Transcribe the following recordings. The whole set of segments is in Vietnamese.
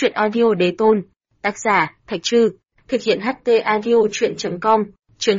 Chuyện audio đế tôn. Tác giả, Thạch Trư. Thực hiện HT audio chuyện.com. Chương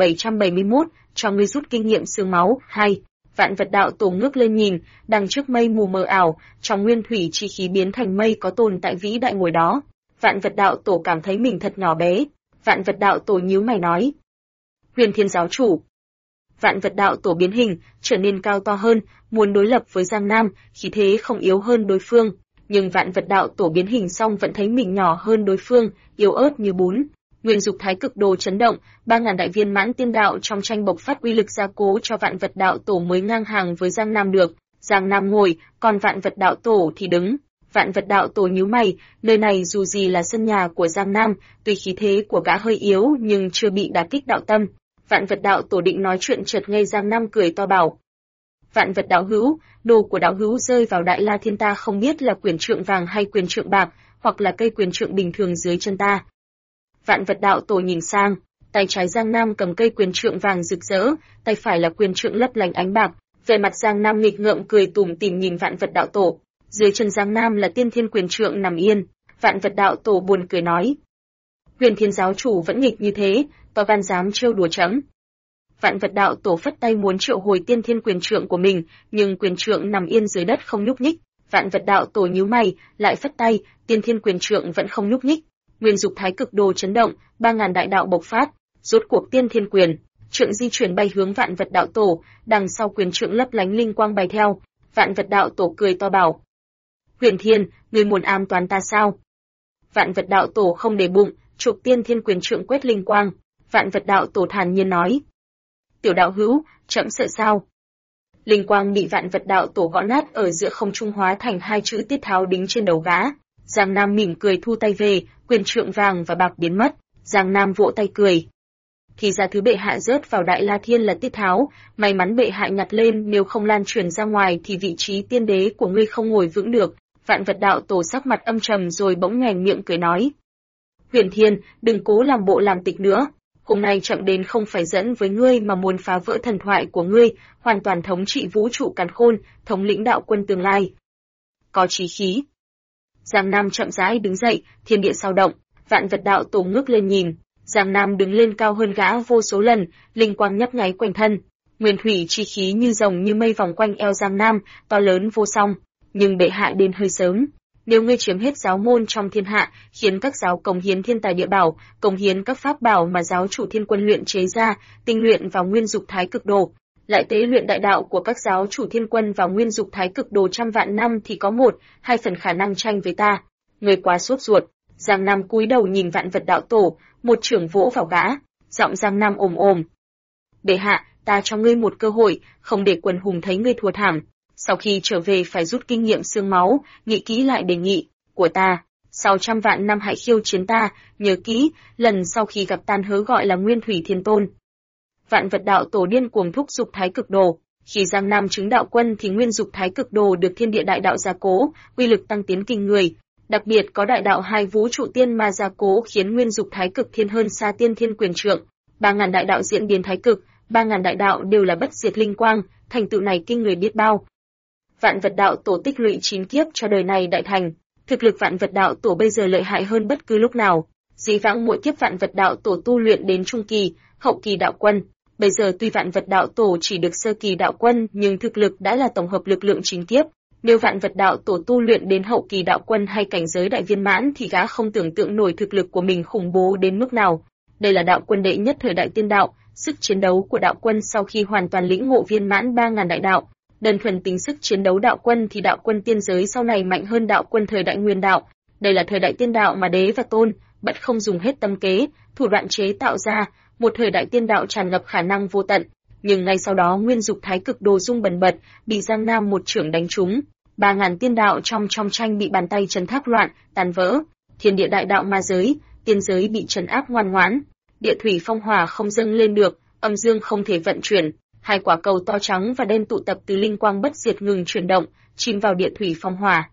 2771, cho ngươi rút kinh nghiệm xương máu. 2. Vạn vật đạo tổ ngước lên nhìn, đằng trước mây mù mờ ảo, trong nguyên thủy chi khí biến thành mây có tồn tại vĩ đại ngồi đó. Vạn vật đạo tổ cảm thấy mình thật nhỏ bé. Vạn vật đạo tổ nhíu mày nói: Huyền Thiên giáo chủ. Vạn vật đạo tổ biến hình, trở nên cao to hơn, muốn đối lập với Giang Nam, khí thế không yếu hơn đối phương. Nhưng vạn vật đạo tổ biến hình xong vẫn thấy mình nhỏ hơn đối phương, yếu ớt như bún. Nguyên dục thái cực đồ chấn động, 3000 đại viên mãn tiên đạo trong tranh bộc phát uy lực gia cố cho vạn vật đạo tổ mới ngang hàng với Giang Nam được. Giang Nam ngồi, còn vạn vật đạo tổ thì đứng. Vạn vật đạo tổ nhíu mày, nơi này dù gì là sân nhà của Giang Nam, tuy khí thế của gã hơi yếu nhưng chưa bị đả kích đạo tâm. Vạn vật đạo tổ định nói chuyện chợt nghe Giang Nam cười to bảo: Vạn vật đạo hữu, đồ của đạo hữu rơi vào Đại La Thiên ta không biết là quyền trượng vàng hay quyền trượng bạc, hoặc là cây quyền trượng bình thường dưới chân ta. Vạn vật đạo tổ nhìn sang, tay trái Giang Nam cầm cây quyền trượng vàng rực rỡ, tay phải là quyền trượng lấp lánh ánh bạc. Về mặt Giang Nam nghịch ngợm cười tủm tỉm nhìn vạn vật đạo tổ. Dưới chân Giang Nam là tiên thiên quyền trượng nằm yên. Vạn vật đạo tổ buồn cười nói: Huyền Thiên giáo chủ vẫn nghịch như thế, to gan dám trêu đùa trẫm. Vạn vật đạo tổ phất tay muốn triệu hồi tiên thiên quyền trượng của mình, nhưng quyền trượng nằm yên dưới đất không nhúc nhích. Vạn vật đạo tổ nhíu mày, lại phất tay, tiên thiên quyền trượng vẫn không nhúc nhích. Nguyên dục thái cực đồ chấn động, 3000 đại đạo bộc phát, rốt cuộc tiên thiên quyền trượng di chuyển bay hướng vạn vật đạo tổ, đằng sau quyền trượng lấp lánh linh quang bay theo. Vạn vật đạo tổ cười to bảo: Huyền Thiên, ngươi muốn ám toán ta sao? Vạn vật đạo tổ không để bụng, chụp tiên thiên quyền trượng quét linh quang. Vạn vật đạo tổ thản nhiên nói: Tiểu đạo hữu, trẫm sợ sao? Linh quang bị vạn vật đạo tổ gõ nát ở giữa không trung hóa thành hai chữ Tiết Tháo đính trên đầu gã. Giang Nam mỉm cười thu tay về, quyền trượng vàng và bạc biến mất. Giang Nam vỗ tay cười: Thì ra thứ bệ hạ rớt vào Đại La Thiên là Tiết Tháo, may mắn bệ hạ nhặt lên, nếu không lan truyền ra ngoài thì vị trí tiên đế của ngươi không ngồi vững được. Vạn vật đạo tổ sắc mặt âm trầm rồi bỗng nhoẻn miệng cười nói: Huyền Thiên, đừng cố làm bộ làm tịch nữa. Hôm nay chậm đến không phải dẫn với ngươi mà muốn phá vỡ thần thoại của ngươi, hoàn toàn thống trị vũ trụ càn khôn, thống lĩnh đạo quân tương lai. Có chí khí. Giang Nam chậm rãi đứng dậy, thiên địa sao động. Vạn vật đạo tổ ngước lên nhìn, Giang Nam đứng lên cao hơn gã vô số lần, linh quang nhấp nháy quanh thân. Nguyên thủy chi khí như rồng như mây vòng quanh eo Giang Nam, to lớn vô song. Nhưng bệ hạ đến hơi sớm. Nếu ngươi chiếm hết giáo môn trong thiên hạ, khiến các giáo cống hiến thiên tài địa bảo, cống hiến các pháp bảo mà giáo chủ thiên quân luyện chế ra, tinh luyện vào nguyên dục thái cực đồ, lại tế luyện đại đạo của các giáo chủ thiên quân vào nguyên dục thái cực đồ trăm vạn năm thì có 1-2 phần khả năng tranh với ta. Ngươi quá sốt ruột. Giang Nam cúi đầu nhìn vạn vật đạo tổ, một chưởng vỗ vào gã, giọng Giang Nam ồm ồm: Bệ hạ, ta cho ngươi một cơ hội, không để quần hùng thấy ngươi thua thảm. Sau khi trở về phải rút kinh nghiệm xương máu, nghĩ kỹ lại đề nghị của ta. Sau 100 vạn năm hãy khiêu chiến ta, nhớ kỹ, lần sau khi gặp tan hớ gọi là Nguyên Thủy Thiên Tôn. Vạn vật đạo tổ điên cuồng thúc dục thái cực đồ. Khi Giang Nam chứng đạo quân thì nguyên dục thái cực đồ được thiên địa đại đạo gia cố, uy lực tăng tiến kinh người. Đặc biệt có đại đạo hai vũ trụ tiên ma gia cố khiến nguyên dục thái cực thiên hơn xa tiên thiên quyền trượng. 3000 đại đạo diễn biến thái cực, 3000 đại đạo đều là bất diệt linh quang, thành tựu này kinh người biết bao. Vạn vật đạo tổ tích lũy 9 kiếp cho đời này đại thành, thực lực vạn vật đạo tổ bây giờ lợi hại hơn bất cứ lúc nào. Dĩ vãng mỗi kiếp vạn vật đạo tổ tu luyện đến trung kỳ, hậu kỳ đạo quân, bây giờ tuy vạn vật đạo tổ chỉ được sơ kỳ đạo quân nhưng thực lực đã là tổng hợp lực lượng 9 kiếp. Nếu vạn vật đạo tổ tu luyện đến hậu kỳ đạo quân hay cảnh giới đại viên mãn thì gã không tưởng tượng nổi thực lực của mình khủng bố đến mức nào. Đây là đạo quân đệ nhất thời đại tiên đạo, sức chiến đấu của đạo quân sau khi hoàn toàn lĩnh ngộ viên mãn 3000 đại đạo. Đơn thuần tính sức chiến đấu đạo quân thì đạo quân tiên giới sau này mạnh hơn đạo quân thời đại nguyên đạo. Đây là thời đại tiên đạo mà đế và tôn, bất không dùng hết tâm kế, thủ đoạn chế tạo ra, một thời đại tiên đạo tràn ngập khả năng vô tận. Nhưng ngay sau đó nguyên dục thái cực đồ rung bần bật, bị Giang Nam một chưởng đánh trúng. 3000 tiên đạo trong tranh bị bàn tay trấn thác loạn, tàn vỡ. Thiên địa đại đạo ma giới, tiên giới bị trấn áp ngoan ngoãn. Địa thủy phong hỏa không dâng lên được, âm dương không thể vận chuyển. Hai quả cầu to trắng và đen tụ tập từ linh quang bất diệt ngừng chuyển động, chìm vào địa thủy phong hỏa.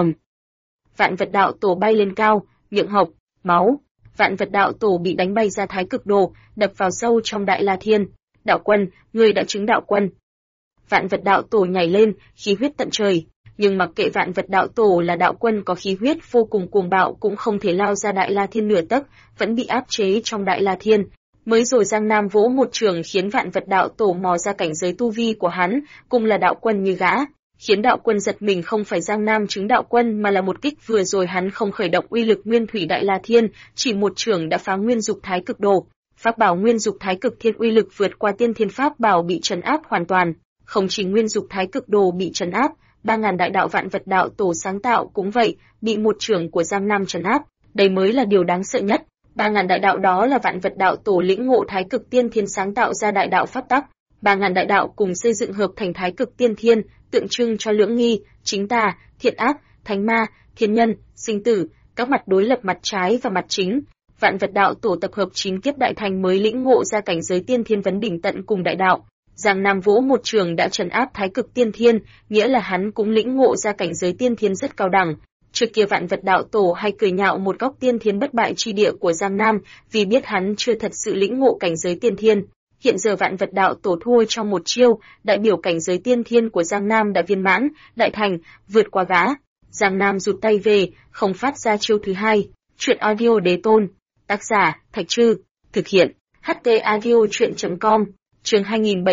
Vạn vật đạo tổ bay lên cao, miệng hộc máu. Vạn vật đạo tổ bị đánh bay ra thái cực đồ, đập vào sâu trong Đại La Thiên. Đạo quân, ngươi đã chứng đạo quân. Vạn vật đạo tổ nhảy lên, khí huyết tận trời. nhưng mặc kệ Vạn Vật Đạo Tổ là đạo quân có khí huyết vô cùng cuồng bạo cũng không thể lao ra Đại La Thiên nửa tấc, vẫn bị áp chế trong Đại La Thiên. Mới rồi Giang Nam vỗ một trường khiến Vạn Vật Đạo Tổ mò ra cảnh giới tu vi của hắn, cùng là đạo quân như gã, khiến đạo quân giật mình. Không phải Giang Nam chứng đạo quân mà là một kích vừa rồi hắn không khởi động uy lực Nguyên Thủy Đại La Thiên, chỉ một trường đã phá Nguyên Dục Thái Cực Đồ. Pháp bảo Nguyên Dục Thái Cực Thiên uy lực vượt qua Tiên Thiên Pháp bảo bị trấn áp hoàn toàn, không chỉ Nguyên Dục Thái Cực Đồ bị trấn áp, 3000 đại đạo Vạn Vật Đạo Tổ sáng tạo cũng vậy, bị một trường của Giang Nam trấn áp. Đây mới là điều đáng sợ nhất. 3000 đại đạo đó là Vạn Vật Đạo Tổ lĩnh ngộ Thái Cực Tiên Thiên sáng tạo ra đại đạo pháp tắc. 3000 đại đạo cùng xây dựng hợp thành Thái Cực Tiên Thiên, tượng trưng cho lưỡng nghi, chính tà, thiện ác, thánh ma, thiên nhân, sinh tử, các mặt đối lập mặt trái và mặt chính. Vạn Vật Đạo Tổ tập hợp 9 kiếp đại thành mới lĩnh ngộ ra cảnh giới tiên thiên vấn đỉnh tận cùng đại đạo. Giang Nam vỗ một trường đã trấn áp Thái Cực Tiên Thiên, nghĩa là hắn cũng lĩnh ngộ ra cảnh giới tiên thiên rất cao đẳng. Trước kia Vạn Vật Đạo Tổ hay cười nhạo một góc tiên thiên bất bại chi địa của Giang Nam, vì biết hắn chưa thật sự lĩnh ngộ cảnh giới tiên thiên. Hiện giờ Vạn Vật Đạo Tổ thua trong một chiêu, đại biểu cảnh giới tiên thiên của Giang Nam đã viên mãn, đại thành, vượt qua gã. Giang Nam rụt tay về, không phát ra chiêu thứ hai. Truyện audio Đế Tôn. Tác giả, Thạch Trư. Thực hiện, HT Audio Truyện.com. Chương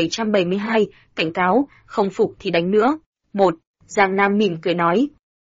2772, cảnh cáo, không phục thì đánh nữa. 1. Giang Nam mỉm cười nói.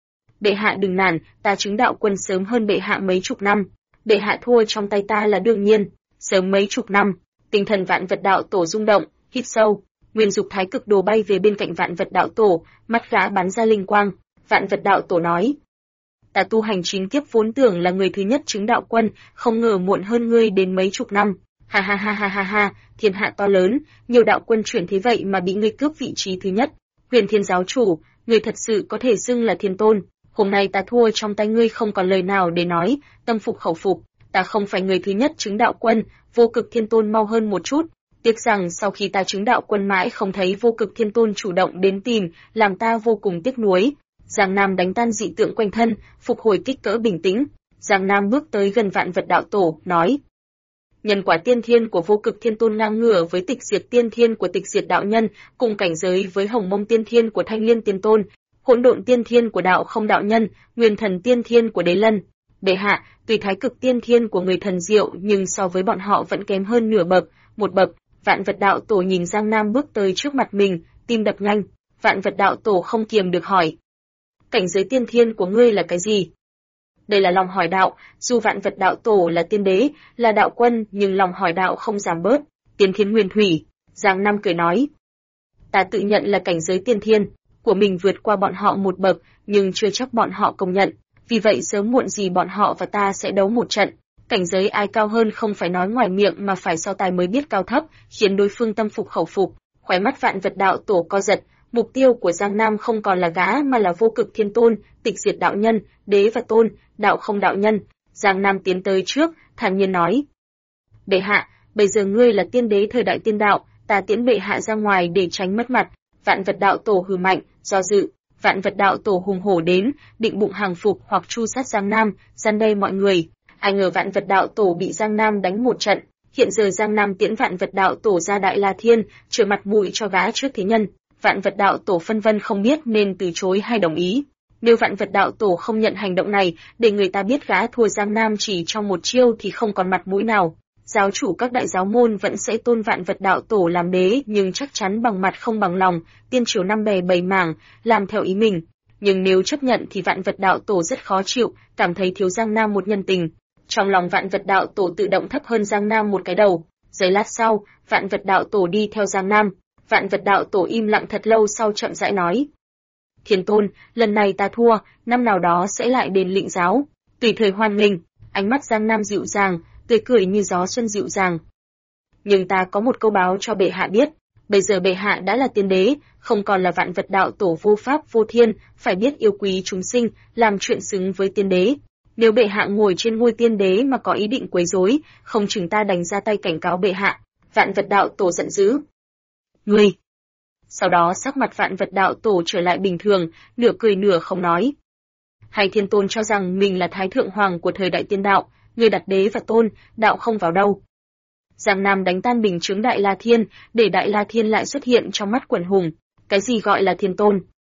Bệ hạ đừng nản, ta chứng đạo quân sớm hơn bệ hạ mấy chục năm. Bệ hạ thua trong tay ta là đương nhiên. Sớm mấy chục năm. Tinh thần Vạn Vật Đạo Tổ rung động, hít sâu. Nguyên Dục Thái Cực Đồ bay về bên cạnh Vạn Vật Đạo Tổ, mắt gã bắn ra linh quang. Vạn Vật Đạo Tổ nói. Ta tu hành 9 kiếp vốn tưởng là người thứ nhất chứng đạo quân, không ngờ muộn hơn ngươi đến mấy chục năm. Ha ha ha ha ha ha, thiên hạ to lớn, nhiều đạo quân chuyển thế vậy mà bị ngươi cướp vị trí thứ nhất. Huyền Thiên giáo chủ, ngươi thật sự có thể xưng là thiên tôn. Hôm nay ta thua trong tay ngươi không còn lời nào để nói, tâm phục khẩu phục. Ta không phải người thứ nhất chứng đạo quân, Vô Cực Thiên Tôn mau hơn một chút. Tiếc rằng sau khi ta chứng đạo quân mãi không thấy Vô Cực Thiên Tôn chủ động đến tìm, làm ta vô cùng tiếc nuối. Giang Nam đánh tan dị tượng quanh thân, phục hồi kích cỡ bình tĩnh. Giang Nam bước tới gần Vạn Vật Đạo Tổ, nói. Nhân quả tiên thiên của Vô Cực Thiên Tôn ngang ngửa với tịch diệt tiên thiên của tịch diệt đạo nhân, cùng cảnh giới với Hồng Mông tiên thiên của Thanh Liên Tiên Tôn, hỗn độn tiên thiên của đạo không đạo nhân, nguyên thần tiên thiên của Đế Lân. Bệ hạ, tùy Thái Cực tiên thiên của người thần diệu nhưng so với bọn họ vẫn kém hơn nửa bậc, một bậc. Vạn Vật Đạo Tổ nhìn Giang Nam bước tới trước mặt mình, tim đập nhanh. Vạn Vật Đạo Tổ không kiềm được hỏi. Cảnh giới tiên thiên của ngươi là cái gì? Đây là lòng hỏi đạo, dù Vạn Vật Đạo Tổ là tiên đế, là đạo quân, nhưng lòng hỏi đạo không giảm bớt. Tiên thiên nguyên thủy. Giang Nam cười nói. Ta tự nhận là cảnh giới tiên thiên của mình vượt qua bọn họ một bậc, nhưng chưa chắc bọn họ công nhận. Vì vậy sớm muộn gì bọn họ và ta sẽ đấu một trận. Cảnh giới ai cao hơn không phải nói ngoài miệng mà phải so tài mới biết cao thấp, khiến đối phương tâm phục khẩu phục. Khóe mắt Vạn Vật Đạo Tổ co giật. Mục tiêu của Giang Nam không còn là gã mà là Vô Cực Thiên Tôn, tịch diệt đạo nhân, đế và tôn, đạo không đạo nhân. Giang Nam tiến tới trước, thản nhiên nói. Bệ hạ, bây giờ ngươi là tiên đế thời đại tiên đạo, ta tiễn bệ hạ ra ngoài để tránh mất mặt. Vạn Vật Đạo Tổ hừ mạnh, do dự. Vạn Vật Đạo Tổ hùng hổ đến, định bụng hàng phục hoặc tru sát Giang Nam, gian đe mọi người. Ai ngờ Vạn Vật Đạo Tổ bị Giang Nam đánh một trận. Hiện giờ Giang Nam tiễn Vạn Vật Đạo Tổ ra Đại La Thiên, trở mặt mũi cho gã trước thế nhân. Vạn Vật Đạo Tổ phân vân không biết nên từ chối hay đồng ý. Nếu Vạn Vật Đạo Tổ không nhận hành động này, để người ta biết gã thua Giang Nam chỉ trong một chiêu thì không còn mặt mũi nào. Giáo chủ các đại giáo môn vẫn sẽ tôn Vạn Vật Đạo Tổ làm đế, nhưng chắc chắn bằng mặt không bằng lòng, tiên triều năm bè bảy mảng, làm theo ý mình. Nhưng nếu chấp nhận thì Vạn Vật Đạo Tổ rất khó chịu, cảm thấy thiếu Giang Nam một nhân tình. Trong lòng Vạn Vật Đạo Tổ tự động thấp hơn Giang Nam một cái đầu. Giây lát sau, Vạn Vật Đạo Tổ đi theo Giang Nam. Vạn Vật Đạo Tổ im lặng thật lâu sau chậm rãi nói. Thiên Tôn, lần này ta thua, năm nào đó sẽ lại đến lĩnh giáo. Tùy thời hoan nghênh. Ánh mắt Giang Nam dịu dàng, tươi cười như gió xuân dịu dàng. Nhưng ta có một câu báo cho bệ hạ biết. Bây giờ bệ hạ đã là tiên đế, không còn là Vạn Vật Đạo Tổ vô pháp vô thiên, phải biết yêu quý chúng sinh, làm chuyện xứng với tiên đế. Nếu bệ hạ ngồi trên ngôi tiên đế mà có ý định quấy rối, không chừng ta đành ra tay cảnh cáo bệ hạ. Vạn Vật Đạo Tổ giận dữ. Ngươi! Sau đó sắc mặt Vạn Vật Đạo Tổ trở lại bình thường, nửa cười nửa không nói. Hay Thiên Tôn cho rằng mình là Thái Thượng Hoàng của thời đại tiên đạo, người đặt đế và tôn, đạo không vào đâu. Giang Nam đánh tan bình chứng Đại La Thiên, để Đại La Thiên lại xuất hiện trong mắt quần hùng. Cái gì gọi là Thiên Tôn?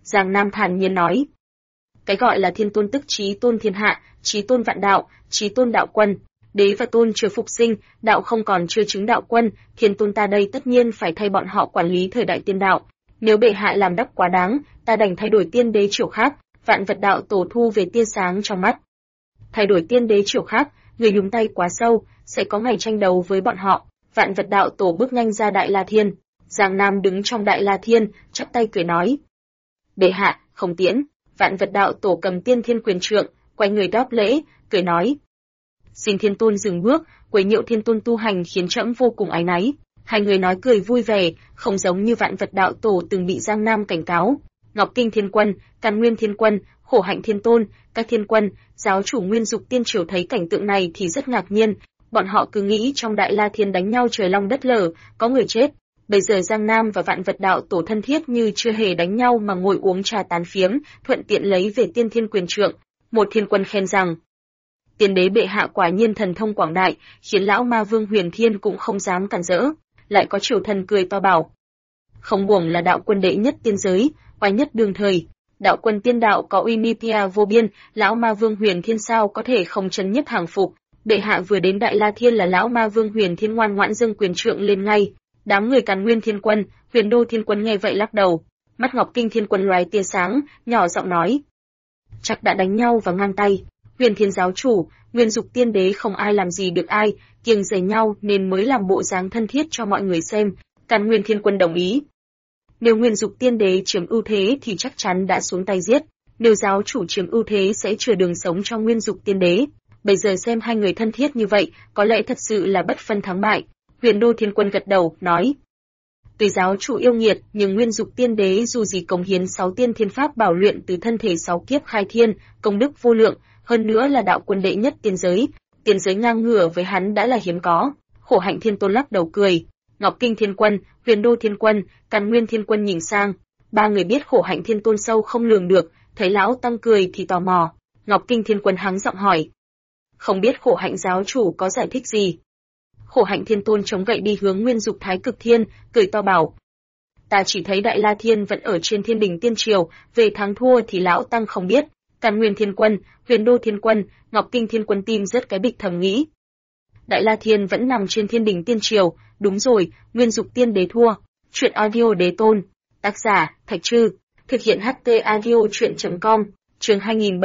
Giang Nam thản nhiên nói. Cái gọi là thiên tôn tức chí tôn thiên hạ, chí tôn vạn đạo, chí tôn đạo quân. Đế và tôn chưa phục sinh, đạo không còn chưa chứng đạo quân, thiên tôn ta đây tất nhiên phải thay bọn họ quản lý thời đại tiên đạo. Nếu bệ hạ làm đắp quá đáng, ta đành thay đổi tiên đế triều khác, vạn vật đạo tổ thu về tia sáng trong mắt. Thay đổi tiên đế triều khác, người nhúng tay quá sâu, sẽ có ngày tranh đấu với bọn họ. Vạn vật đạo tổ bước nhanh ra Đại La Thiên. Giang Nam đứng trong Đại La Thiên, chắp tay cười nói. Bệ hạ, không tiễn. Vạn vật đạo tổ cầm tiên thiên quyền trượng, quay người đáp lễ, cười nói. Xin thiên tôn dừng bước, quấy nhiễu thiên tôn tu hành khiến trẫm vô cùng áy náy. Hai người nói cười vui vẻ, không giống như vạn vật đạo tổ từng bị Giang Nam cảnh cáo. Ngọc Kinh Thiên Quân, Càn Nguyên Thiên Quân, Khổ Hạnh Thiên Tôn, các thiên quân, giáo chủ Nguyên Dục Tiên Triều thấy cảnh tượng này thì rất ngạc nhiên. Bọn họ cứ nghĩ trong Đại La Thiên đánh nhau trời long đất lở, có người chết. Bây giờ Giang Nam và vạn vật đạo tổ thân thiết như chưa hề đánh nhau mà ngồi uống trà tán phiếm, thuận tiện lấy về tiên thiên quyền trượng. Một thiên quân khen rằng, tiên đế bệ hạ quả nhiên thần thông quảng đại, khiến lão ma vương Huyền Thiên cũng không dám cản rỡ. Lại có triều thần cười to bảo, không buồng là đạo quân đệ nhất tiên giới, oai nhất đương thời. Đạo quân tiên đạo có uy Nipia vô biên, lão ma vương Huyền Thiên sao có thể không chấn nhất hàng phục. Bệ hạ vừa đến Đại La Thiên là lão ma vương Huyền Thiên ngoan ngoãn dâng quyền trượng lên ngay. Đám người Càn Nguyên Thiên Quân, Huyền Đô Thiên Quân nghe vậy lắc đầu. Mắt Ngọc Kinh Thiên Quân loài tia sáng, nhỏ giọng nói, chắc đã đánh nhau và ngang tay. Huyền Thiên giáo chủ, Nguyên Dục Tiên Đế không ai làm gì được ai, kiêng dè nhau nên mới làm bộ dáng thân thiết cho mọi người xem. Càn Nguyên Thiên Quân đồng ý. Nếu Nguyên Dục Tiên Đế chiếm ưu thế thì chắc chắn đã xuống tay giết. Nếu giáo chủ chiếm ưu thế sẽ chừa đường sống cho Nguyên Dục Tiên Đế. Bây giờ xem hai người thân thiết như vậy, có lẽ thật sự là bất phân thắng bại. Huyền Đô Thiên Quân gật đầu, nói. Tuy giáo chủ yêu nghiệt, nhưng Nguyên Dục Tiên Đế dù gì cống hiến 6 tiên thiên pháp bảo luyện từ thân thể 6 kiếp khai thiên, công đức vô lượng, hơn nữa là đạo quân đệ nhất tiên giới ngang ngửa với hắn đã là hiếm có. Khổ Hạnh Thiên Tôn lắc đầu cười. Ngọc Kinh Thiên Quân, Huyền Đô Thiên Quân, Càn Nguyên Thiên Quân nhìn sang, ba người biết Khổ Hạnh Thiên Tôn sâu không lường được, thấy lão tăng cười thì tò mò. Ngọc Kinh Thiên Quân hắng giọng hỏi, không biết Khổ Hạnh giáo chủ có giải thích gì? Khổ Hạnh Thiên Tôn chống gậy đi hướng Nguyên Dục Thái Cực Thiên, cười to bảo, ta chỉ thấy Đại La Thiên vẫn ở trên Thiên Đình Tiên Triều, về thắng thua thì lão tăng không biết. Càn Nguyên Thiên Quân, Huyền Đô Thiên Quân, Ngọc Kinh Thiên Quân tim rất cái bịch thầm nghĩ. Đại La Thiên vẫn nằm trên Thiên Đình Tiên Triều, đúng rồi, Nguyên Dục Tiên Đế thua. Truyện audio đế tôn. Tác giả, Thạch Trư. Thực hiện HT audio truyện.com. Chương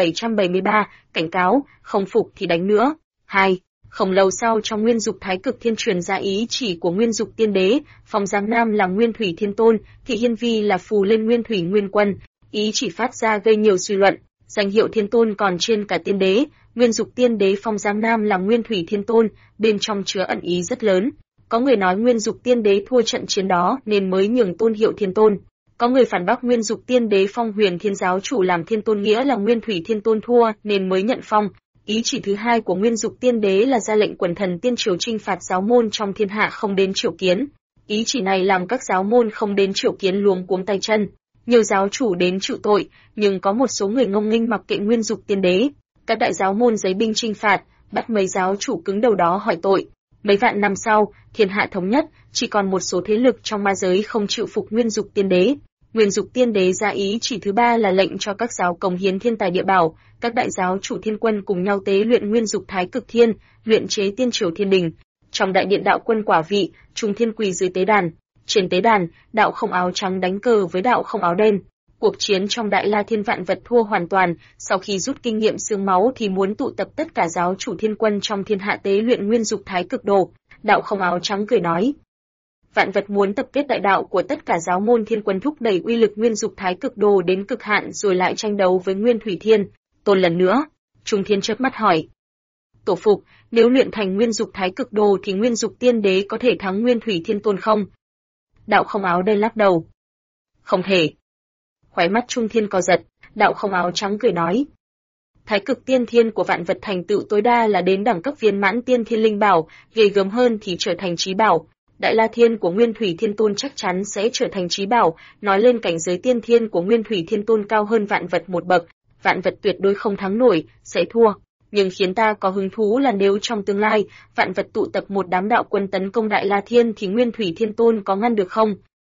2773, cảnh cáo, không phục thì đánh nữa. 2. Không lâu sau trong Nguyên Dục Thái Cực Thiên truyền ra ý chỉ của Nguyên Dục Tiên Đế, Phong Giang Nam là Nguyên Thủy Thiên Tôn, Thị Hiên Vi là phù lên Nguyên Thủy Nguyên Quân. Ý chỉ phát ra gây nhiều suy luận. Danh hiệu Thiên Tôn còn trên cả Tiên Đế, Nguyên Dục Tiên Đế Phong Giang Nam là Nguyên Thủy Thiên Tôn, bên trong chứa ẩn ý rất lớn. Có người nói Nguyên Dục Tiên Đế thua trận chiến đó nên mới nhường tôn hiệu Thiên Tôn. Có người phản bác Nguyên Dục Tiên Đế phong Huyền Thiên giáo chủ làm Thiên Tôn nghĩa là Nguyên Thủy Thiên Tôn thua nên mới nhận phong. Ý chỉ thứ hai của Nguyên Dục Tiên Đế là ra lệnh quần thần tiên triều trinh phạt giáo môn trong thiên hạ không đến triệu kiến. Ý chỉ này làm các giáo môn không đến triệu kiến luống cuống tay chân. Nhiều giáo chủ đến chịu tội, nhưng có một số người ngông nghênh mặc kệ Nguyên Dục Tiên Đế. Các đại giáo môn giấy binh trinh phạt, bắt mấy giáo chủ cứng đầu đó hỏi tội. Mấy vạn năm sau, thiên hạ thống nhất, chỉ còn một số thế lực trong ma giới không chịu phục Nguyên Dục Tiên Đế. Nguyên Dục Tiên Đế ra ý chỉ thứ ba là lệnh cho các giáo cống hiến thiên tài địa bảo, các đại giáo chủ thiên quân cùng nhau tế luyện Nguyên Dục Thái Cực Thiên, luyện chế tiên triều thiên đình. Trong đại điện đạo quân quả vị, chúng thiên quỳ dưới tế đàn. Trên tế đàn, đạo không áo trắng đánh cờ với đạo không áo đen. Cuộc chiến trong Đại La Thiên vạn vật thua hoàn toàn, sau khi rút kinh nghiệm xương máu thì muốn tụ tập tất cả giáo chủ thiên quân trong thiên hạ tế luyện Nguyên Dục Thái Cực Đồ. Đạo không áo trắng cười nói, vạn vật muốn tập kết đại đạo của tất cả giáo môn thiên quân thúc đẩy uy lực Nguyên Dục Thái Cực Đồ đến cực hạn rồi lại tranh đấu với Nguyên Thủy Thiên Tôn lần nữa. Trung Thiên chớp mắt hỏi, tổ phục, nếu luyện thành Nguyên Dục Thái Cực Đồ thì Nguyên Dục Tiên Đế có thể thắng Nguyên Thủy Thiên Tôn không? Đạo không áo đen lắc đầu, không thể. Khóe mắt Trung Thiên co giật, đạo không áo trắng cười nói, Thái Cực Tiên Thiên của vạn vật thành tựu tối đa là đến đẳng cấp viên mãn tiên thiên linh bảo, ghê gớm hơn thì trở thành chí bảo. Đại La Thiên của Nguyên Thủy Thiên Tôn chắc chắn sẽ trở thành chí bảo, nói lên cảnh giới tiên thiên của Nguyên Thủy Thiên Tôn cao hơn vạn vật một bậc, vạn vật tuyệt đối không thắng nổi, sẽ thua. Nhưng khiến ta có hứng thú là nếu trong tương lai, vạn vật tụ tập một đám đạo quân tấn công Đại La Thiên thì Nguyên Thủy Thiên Tôn có ngăn được không?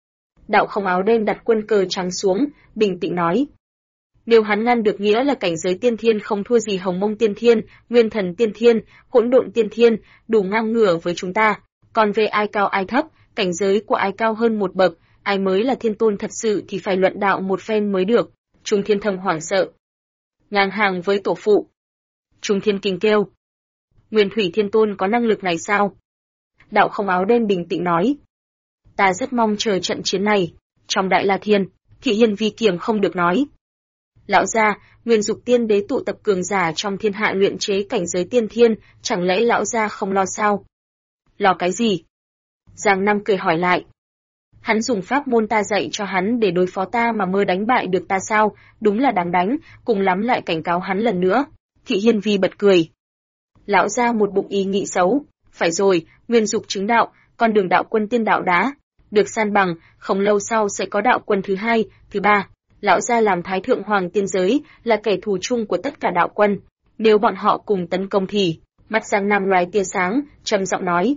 Đạo Không áo đen đặt quân cờ trắng xuống, bình tĩnh nói. Nếu hắn ngăn được nghĩa là cảnh giới tiên thiên không thua gì Hồng Mông Tiên Thiên, Nguyên Thần Tiên Thiên, Hỗn Độn Tiên Thiên, đủ ngang ngửa với chúng ta. Còn về ai cao ai thấp, cảnh giới của ai cao hơn một bậc, ai mới là thiên tôn thật sự thì phải luận đạo một phen mới được. Trung Thiên thầm hoảng sợ. Ngang hàng với tổ phụ. Trung Thiên kinh kêu. Nguyên Thủy Thiên Tôn có năng lực này sao? Đạo Không áo đen bình tĩnh nói. Ta rất mong chờ trận chiến này. Trong Đại La Thiên, Thị Hiên Vi Kiểm không được nói. Lão gia, Nguyên Dục Tiên Đế tụ tập cường giả trong thiên hạ luyện chế cảnh giới tiên thiên, chẳng lẽ lão gia không lo sao? Lo cái gì? Giang Nam cười hỏi lại. Hắn dùng pháp môn ta dạy cho hắn để đối phó ta mà mơ đánh bại được ta sao? Đúng là đáng đánh, cùng lắm lại cảnh cáo hắn lần nữa. Thị Hiên Vi bật cười. Lão gia một bụng ý nghĩ xấu. Phải rồi, Nguyên Dục chứng đạo, con đường đạo quân tiên đạo đã được san bằng, không lâu sau sẽ có đạo quân thứ hai, thứ ba. Lão gia làm Thái Thượng Hoàng tiên giới, là kẻ thù chung của tất cả đạo quân. Nếu bọn họ cùng tấn công thì, mắt Giang Nam loài tia sáng, trầm giọng nói.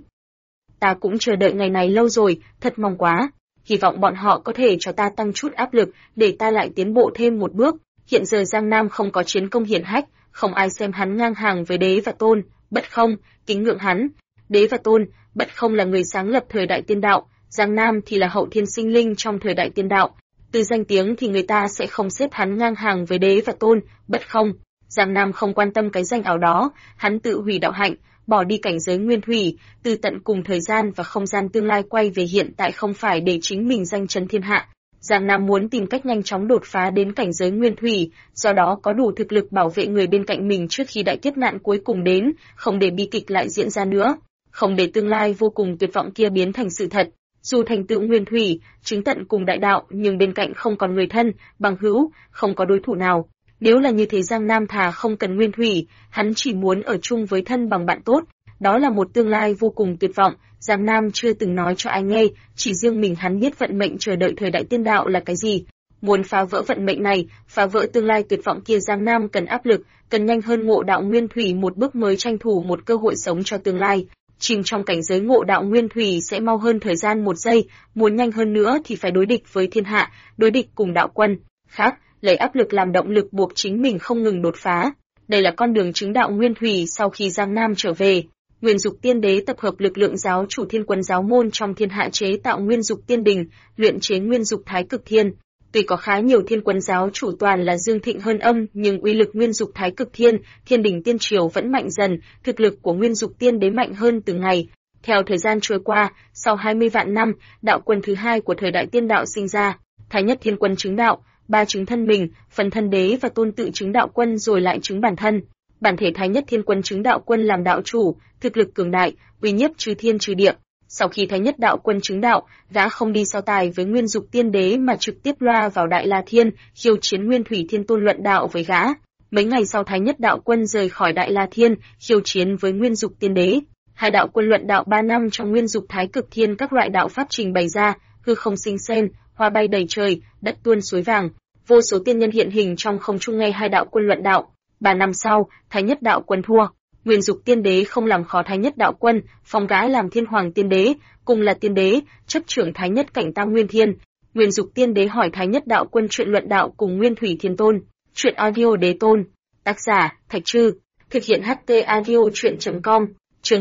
Ta cũng chờ đợi ngày này lâu rồi, thật mong quá. Hy vọng bọn họ có thể cho ta tăng chút áp lực, để ta lại tiến bộ thêm một bước. Hiện giờ Giang Nam không có chiến công hiển hách, không ai xem hắn ngang hàng với Đế và Tôn, Bất Không, kính ngưỡng hắn. Đế và Tôn, Bất Không là người sáng lập thời đại tiên đạo, Giang Nam thì là hậu thiên sinh linh trong thời đại tiên đạo. Từ danh tiếng thì người ta sẽ không xếp hắn ngang hàng với Đế và Tôn, Bất Không. Giang Nam không quan tâm cái danh ảo đó, hắn tự hủy đạo hạnh, bỏ đi cảnh giới nguyên thủy, từ tận cùng thời gian và không gian tương lai quay về hiện tại không phải để chính mình danh chấn thiên hạ. Giang Nam muốn tìm cách nhanh chóng đột phá đến cảnh giới nguyên thủy, do đó có đủ thực lực bảo vệ người bên cạnh mình trước khi đại kiếp nạn cuối cùng đến, không để bi kịch lại diễn ra nữa, không để tương lai vô cùng tuyệt vọng kia biến thành sự thật. Dù thành tựu nguyên thủy, chứng tận cùng đại đạo, nhưng bên cạnh không còn người thân, bằng hữu, không có đối thủ nào. Nếu là như thế Giang Nam thà không cần nguyên thủy, hắn chỉ muốn ở chung với thân bằng bạn tốt. Đó là một tương lai vô cùng tuyệt vọng, Giang Nam chưa từng nói cho ai nghe, chỉ riêng mình hắn biết vận mệnh chờ đợi thời đại tiên đạo là cái gì. Muốn phá vỡ vận mệnh này, phá vỡ tương lai tuyệt vọng kia Giang Nam cần áp lực, cần nhanh hơn ngộ đạo nguyên thủy một bước mới tranh thủ một cơ hội sống cho tương lai. Chìm trong cảnh giới ngộ đạo nguyên thủy sẽ mau hơn thời gian một giây, muốn nhanh hơn nữa thì phải đối địch với thiên hạ, đối địch cùng đạo quân. Khác, lấy áp lực làm động lực buộc chính mình không ngừng đột phá. Đây là con đường chứng đạo nguyên thủy sau khi Giang Nam trở về. Nguyên Dục Tiên Đế tập hợp lực lượng giáo chủ thiên quân giáo môn trong thiên hạ chế tạo Nguyên Dục Tiên Đình, luyện chế Nguyên Dục Thái Cực Thiên. Tuy có khá nhiều thiên quân giáo chủ toàn là dương thịnh hơn âm, nhưng uy lực Nguyên Dục Thái Cực Thiên, Thiên Đình Tiên Triều vẫn mạnh dần, thực lực của Nguyên Dục Tiên Đế mạnh hơn từng ngày. Theo thời gian trôi qua, sau 20 vạn năm, đạo quân thứ hai của thời đại tiên đạo sinh ra, Thái Nhất Thiên Quân chứng đạo, ba chứng thân mình, phần thân đế và tôn tự chứng đạo quân rồi lại chứng bản thân. Bản thể Thái Nhất Thiên Quân chứng đạo quân làm đạo chủ, thực lực cường đại, uy nhiếp trừ thiên trừ địa. Sau khi Thái Nhất đạo quân chứng đạo, đã không đi so tài với Nguyên Dục Tiên Đế mà trực tiếp loa vào Đại La Thiên, khiêu chiến Nguyên Thủy Thiên Tôn luận đạo với gã. Mấy ngày sau Thái Nhất đạo quân rời khỏi Đại La Thiên, khiêu chiến với Nguyên Dục Tiên Đế. Hai đạo quân luận đạo 3 năm trong Nguyên Dục Thái Cực Thiên, các loại đạo pháp trình bày ra, hư không sinh sen, hoa bay đầy trời, đất tuôn suối vàng. Vô số tiên nhân hiện hình trong không trung nghe hai đạo quân luận đạo. 3 năm sau, Thái Nhất đạo quân thua. Nguyên Dục Tiên Đế không làm khó Thái Nhất đạo quân, phong gã làm Thiên Hoàng Tiên Đế, cùng là tiên đế, chấp trưởng Thái Nhất cảnh Tam Nguyên Thiên. Nguyên Dục Tiên Đế hỏi Thái Nhất đạo quân chuyện luận đạo cùng Nguyên Thủy Thiên Tôn. Chuyện audio đế tôn. Tác giả: Thạch Trư. Thực hiện HT audio truyện.com. Chương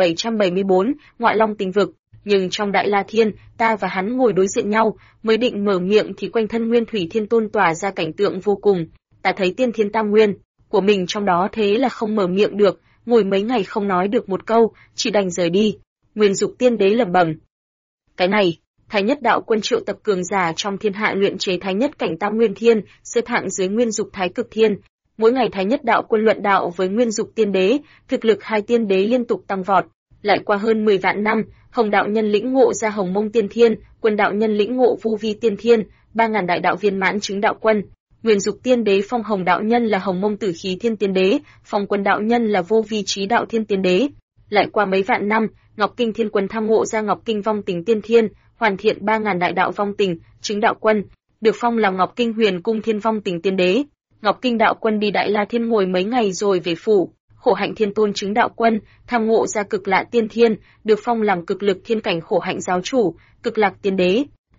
2774, Ngoại Long Tinh Vực. Nhưng trong Đại La Thiên, ta và hắn ngồi đối diện nhau, mới định mở miệng thì quanh thân Nguyên Thủy Thiên Tôn tỏa ra cảnh tượng vô cùng. Ta thấy tiên thiên tam nguyên của mình trong đó, thế là không mở miệng được, ngồi mấy ngày không nói được một câu, chỉ đành rời đi. Nguyên Dục Tiên Đế lẩm bẩm: cái này, Thái Nhất đạo quân triệu tập cường giả trong thiên hạ luyện chế Thái Nhất cảnh Tam Nguyên Thiên, xếp hạng dưới Nguyên Dục Thái Cực Thiên. Mỗi ngày Thái Nhất đạo quân luận đạo với Nguyên Dục Tiên Đế, thực lực hai tiên đế liên tục tăng vọt. Lại qua hơn 10 vạn năm, Hồng đạo nhân lĩnh ngộ ra Hồng Mông Tiên Thiên, Quân đạo nhân lĩnh ngộ Vu Vi Tiên Thiên, 3000 đại đạo viên mãn chứng đạo quân. Nguyên Dục Tiên Đế phong Hồng đạo nhân là Hồng Mông Tử Khí Thiên Tiên Đế, phong Quân đạo nhân là Vô Vi Chí Đạo Thiên Tiên Đế. Lại qua mấy vạn năm, Ngọc Kinh Thiên Quân tham ngộ ra Ngọc Kinh Vong Tình Tiên Thiên, hoàn thiện 3000 đại đạo vong tình, chứng đạo quân, được phong làm Ngọc Kinh Huyền Cung Thiên Vong Tình Tiên Đế. Ngọc Kinh đạo quân đi Đại La Thiên ngồi mấy ngày rồi về phủ. Khổ Hạnh Thiên Tôn chứng đạo quân, tham ngộ ra Cực Lạ Tiên Thiên, được phong làm Cực Lực Thiên Cảnh Khổ Hạnh giáo chủ, Cực Lạc Tiên Đế.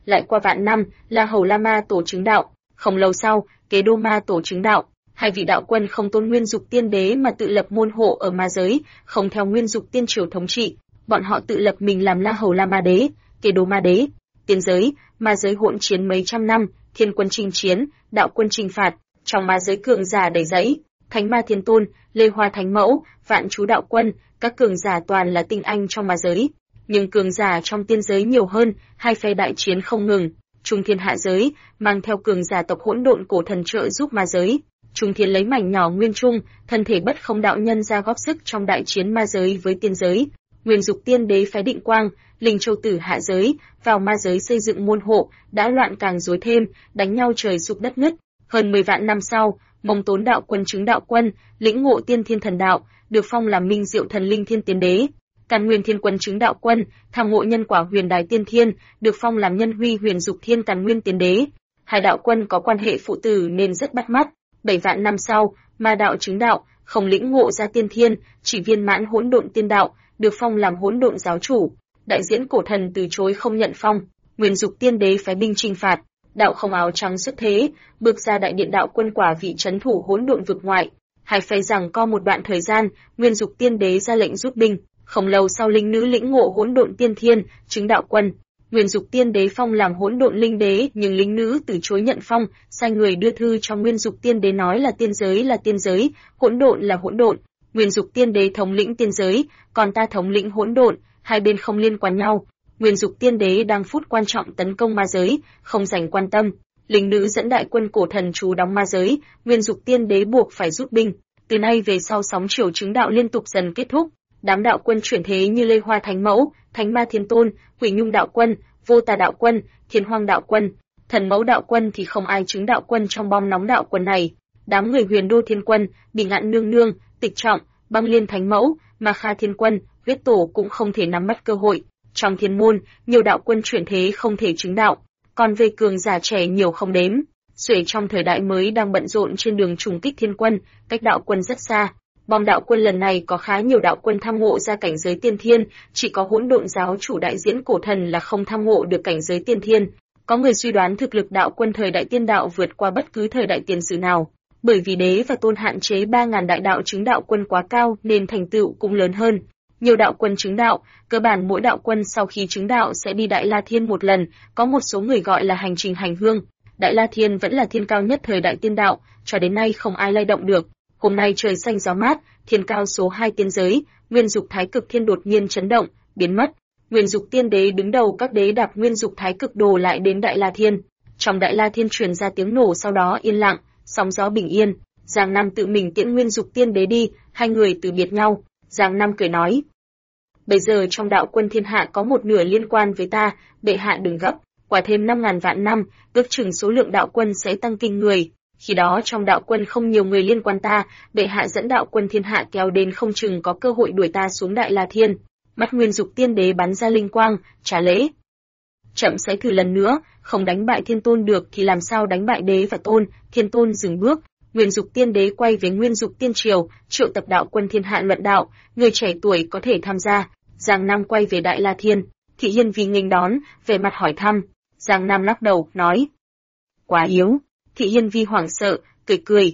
Lại qua vạn năm, La Hầu La Ma tổ chứng đạo. Không lâu sau, Kế Đô Ma tổ chứng đạo. Hai vị đạo quân không tôn Nguyên Dục Tiên Đế mà tự lập môn hộ ở ma giới, không theo Nguyên Dục Tiên triều thống trị, bọn họ tự lập mình làm La Hầu La Ma Đế, Kế Đô Ma Đế. Tiên giới, ma giới hỗn chiến mấy trăm năm, thiên quân chinh chiến, đạo quân chinh phạt, trong ma giới cường giả đầy dẫy, Thánh Ma Thiên Tôn, Lê Hoa Thánh Mẫu, Vạn Chú đạo quân, các cường giả toàn là tinh anh trong ma giới, nhưng cường giả trong tiên giới nhiều hơn, hai phe đại chiến không ngừng. Trung Thiên hạ giới mang theo cường giả tộc Hỗn Độn Cổ Thần trợ giúp ma giới. Trung Thiên lấy mảnh nhỏ nguyên trung, thân thể bất không đạo nhân ra góp sức trong đại chiến ma giới với tiên giới. Nguyên Dục Tiên Đế phái Định Quang, Linh Châu Tử hạ giới, vào ma giới xây dựng môn hộ, đã loạn càng rối thêm, đánh nhau trời sụp đất nứt. Hơn 10 vạn năm sau, Mông Tốn đạo quân chứng đạo quân, lĩnh ngộ Tiên Thiên thần đạo, được phong làm Minh Diệu Thần Linh Thiên Tiên Đế. Càn Nguyên Thiên Quân chứng đạo quân, tham ngộ nhân quả Huyền Đài Tiên Thiên, được phong làm Nhân Huy Huyền Dục Thiên Càn Nguyên Tiên Đế. Hai đạo quân có quan hệ phụ tử nên rất bắt mắt. 7 vạn năm sau, Ma đạo chứng đạo, không lĩnh ngộ ra tiên thiên, chỉ viên mãn hỗn độn tiên đạo, được phong làm hỗn độn giáo chủ. Đại diễn cổ thần từ chối không nhận phong, Nguyên Dục Tiên Đế phái binh chinh phạt, đạo không áo trắng xuất thế, bước ra đại điện đạo quân quả vị trấn thủ hỗn độn vực ngoại. Hai phe giằng co một đoạn thời gian, Nguyên Dục Tiên Đế ra lệnh rút binh. Không lâu sau linh nữ lĩnh ngộ hỗn độn tiên thiên, chứng đạo quân. Nguyên Dục Tiên Đế phong làm hỗn độn linh đế, nhưng linh nữ từ chối nhận phong, sai người đưa thư cho Nguyên Dục Tiên Đế nói là tiên giới, hỗn độn là hỗn độn. Nguyên Dục Tiên Đế thống lĩnh tiên giới, còn ta thống lĩnh hỗn độn, hai bên không liên quan nhau. Nguyên Dục Tiên Đế đang phút quan trọng tấn công ma giới, không dành quan tâm. Linh nữ dẫn đại quân cổ thần trú đóng ma giới, Nguyên Dục Tiên Đế buộc phải rút binh. Từ nay về sau sóng chiều chứng đạo liên tục dần kết thúc. Đám đạo quân chuyển thế như Lê Hoa Thánh Mẫu, Thánh Ma Thiên Tôn, Quỷ Nhung đạo quân, Vô Tà đạo quân, Thiên Hoang đạo quân, Thần Mẫu đạo quân thì không ai chứng đạo quân trong bom nóng đạo quân này. Đám người Huyền Đô Thiên Quân, Bỉ Ngạn Nương Nương, Tịch Trọng, Băng Liên Thánh Mẫu, Ma Kha Thiên Quân, Huyết Tổ cũng không thể nắm bắt cơ hội. Trong thiên môn, nhiều đạo quân chuyển thế không thể chứng đạo, còn về cường giả trẻ nhiều không đếm. Xuể trong thời đại mới đang bận rộn trên đường trùng kích thiên quân, cách đạo quân rất xa. Bom đạo quân lần này có khá nhiều đạo quân tham ngộ ra cảnh giới tiên thiên, chỉ có hỗn độn giáo chủ đại diễn cổ thần là không tham ngộ được cảnh giới tiên thiên. Có người suy đoán thực lực đạo quân thời đại tiên đạo vượt qua bất cứ thời đại tiền sử nào, bởi vì đế và tôn hạn chế 3.000 đại đạo chứng đạo quân quá cao nên thành tựu cũng lớn hơn. Nhiều đạo quân chứng đạo, cơ bản mỗi đạo quân sau khi chứng đạo sẽ đi Đại La Thiên một lần, có một số người gọi là hành trình hành hương. Đại La Thiên vẫn là thiên cao nhất thời đại tiên đạo, cho đến nay không ai lay động được. Hôm nay trời xanh gió mát, thiên cao số 2 tiên giới, Nguyên Dục Thái Cực Thiên đột nhiên chấn động, biến mất. Nguyên Dục Tiên Đế đứng đầu các đế đạp Nguyên Dục Thái Cực Đồ lại đến Đại La Thiên. Trong Đại La Thiên truyền ra tiếng nổ, sau đó yên lặng, sóng gió bình yên. Giang Nam tự mình tiễn Nguyên Dục Tiên Đế đi, hai người từ biệt nhau. Giang Nam cười nói: "Bây giờ trong đạo quân thiên hạ có một nửa liên quan với ta, bệ hạ đừng gấp, quả thêm 5.000 vạn năm, ước chừng số lượng đạo quân sẽ tăng kinh người. Khi đó trong đạo quân không nhiều người liên quan ta, bệ hạ dẫn đạo quân thiên hạ kéo đến không chừng có cơ hội đuổi ta xuống Đại La Thiên." Mắt Nguyên Dục Tiên Đế bắn ra linh quang, trả lễ: "Chậm sẽ thử lần nữa, không đánh bại Thiên Tôn được thì làm sao đánh bại đế và tôn?" Thiên Tôn dừng bước. Nguyên Dục Tiên Đế quay về Nguyên Dục Tiên Triều, triệu tập đạo quân thiên hạ luận đạo, người trẻ tuổi có thể tham gia. Giang Nam quay về Đại La Thiên, Thị Hiên Vi nghênh đón, về mặt hỏi thăm. Giang Nam lắc đầu, nói: "Quá yếu." Thị Hiên Vi hoảng sợ, cười: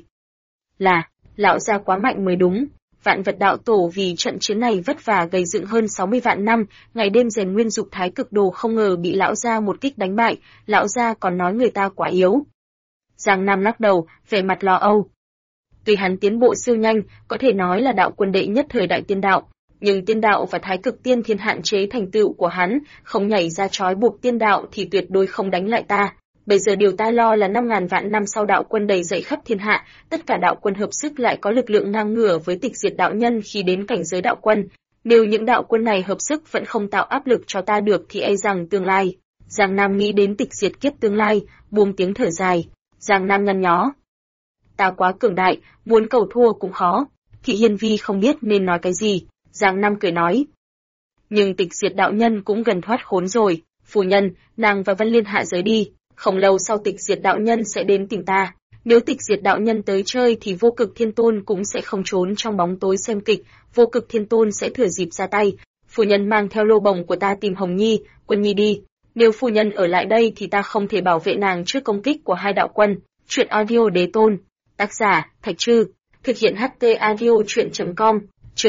"Lão gia quá mạnh mới đúng. Vạn Vật đạo tổ vì trận chiến này vất vả gầy dựng hơn 60 vạn năm, ngày đêm rèn Nguyên Dục Thái Cực Đồ không ngờ bị lão gia một kích đánh bại, lão gia còn nói người ta quá yếu." Giang Nam lắc đầu, vẻ mặt lo âu. Tuy hắn tiến bộ siêu nhanh, có thể nói là đạo quân đệ nhất thời đại tiên đạo, nhưng tiên đạo và Thái Cực Tiên Thiên hạn chế thành tựu của hắn, không nhảy ra trói buộc tiên đạo thì tuyệt đối không đánh lại ta. Bây giờ điều ta lo là 5.000 vạn năm sau đạo quân đầy dậy khắp thiên hạ, tất cả đạo quân hợp sức lại có lực lượng ngang ngửa với Tịch Diệt đạo nhân khi đến cảnh giới đạo quân. Nếu những đạo quân này hợp sức vẫn không tạo áp lực cho ta được thì e rằng tương lai. Giang Nam nghĩ đến tịch diệt kiếp tương lai, buông tiếng thở dài. Giang Nam nhăn nhó: "Ta quá cường đại, muốn cầu thua cũng khó." Thị Hiên Vi không biết nên nói cái gì. Giang Nam cười nói: "Nhưng Tịch Diệt đạo nhân cũng gần thoát khốn rồi. Phu nhân, nàng và Vân Liên hạ giới đi. Không lâu sau Tịch Diệt đạo nhân sẽ đến tìm ta. Nếu Tịch Diệt đạo nhân tới chơi thì Vô Cực Thiên Tôn cũng sẽ không trốn trong bóng tối xem kịch. Vô Cực Thiên Tôn sẽ thừa dịp ra tay. Phu nhân mang theo lô bồng của ta tìm Hồng Nhi, Quân Nhi đi." Nếu phu nhân ở lại đây thì ta không thể bảo vệ nàng trước công kích của hai đạo quân. Truyện audio đế tôn. Tác giả, Thạch Trư. Thực hiện HT audio truyện.com. Chương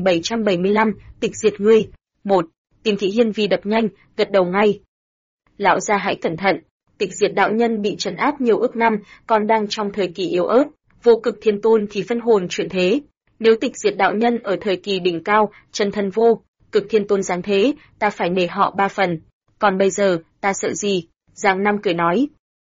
2775, tịch diệt ngươi. 1. Tìm Thị Hiên Vi đập nhanh, gật đầu ngay. Lão gia hãy cẩn thận. Tịch diệt đạo nhân bị trấn áp nhiều ức năm, còn đang trong thời kỳ yếu ớt. Vô Cực Thiên Tôn thì phân hồn chuyển thế. Nếu tịch diệt đạo nhân ở thời kỳ đỉnh cao, chân thân vô Cực Thiên Tôn giáng thế, ta phải nể họ 3 phần. Còn bây giờ, ta sợ gì? Giang Nam cười nói.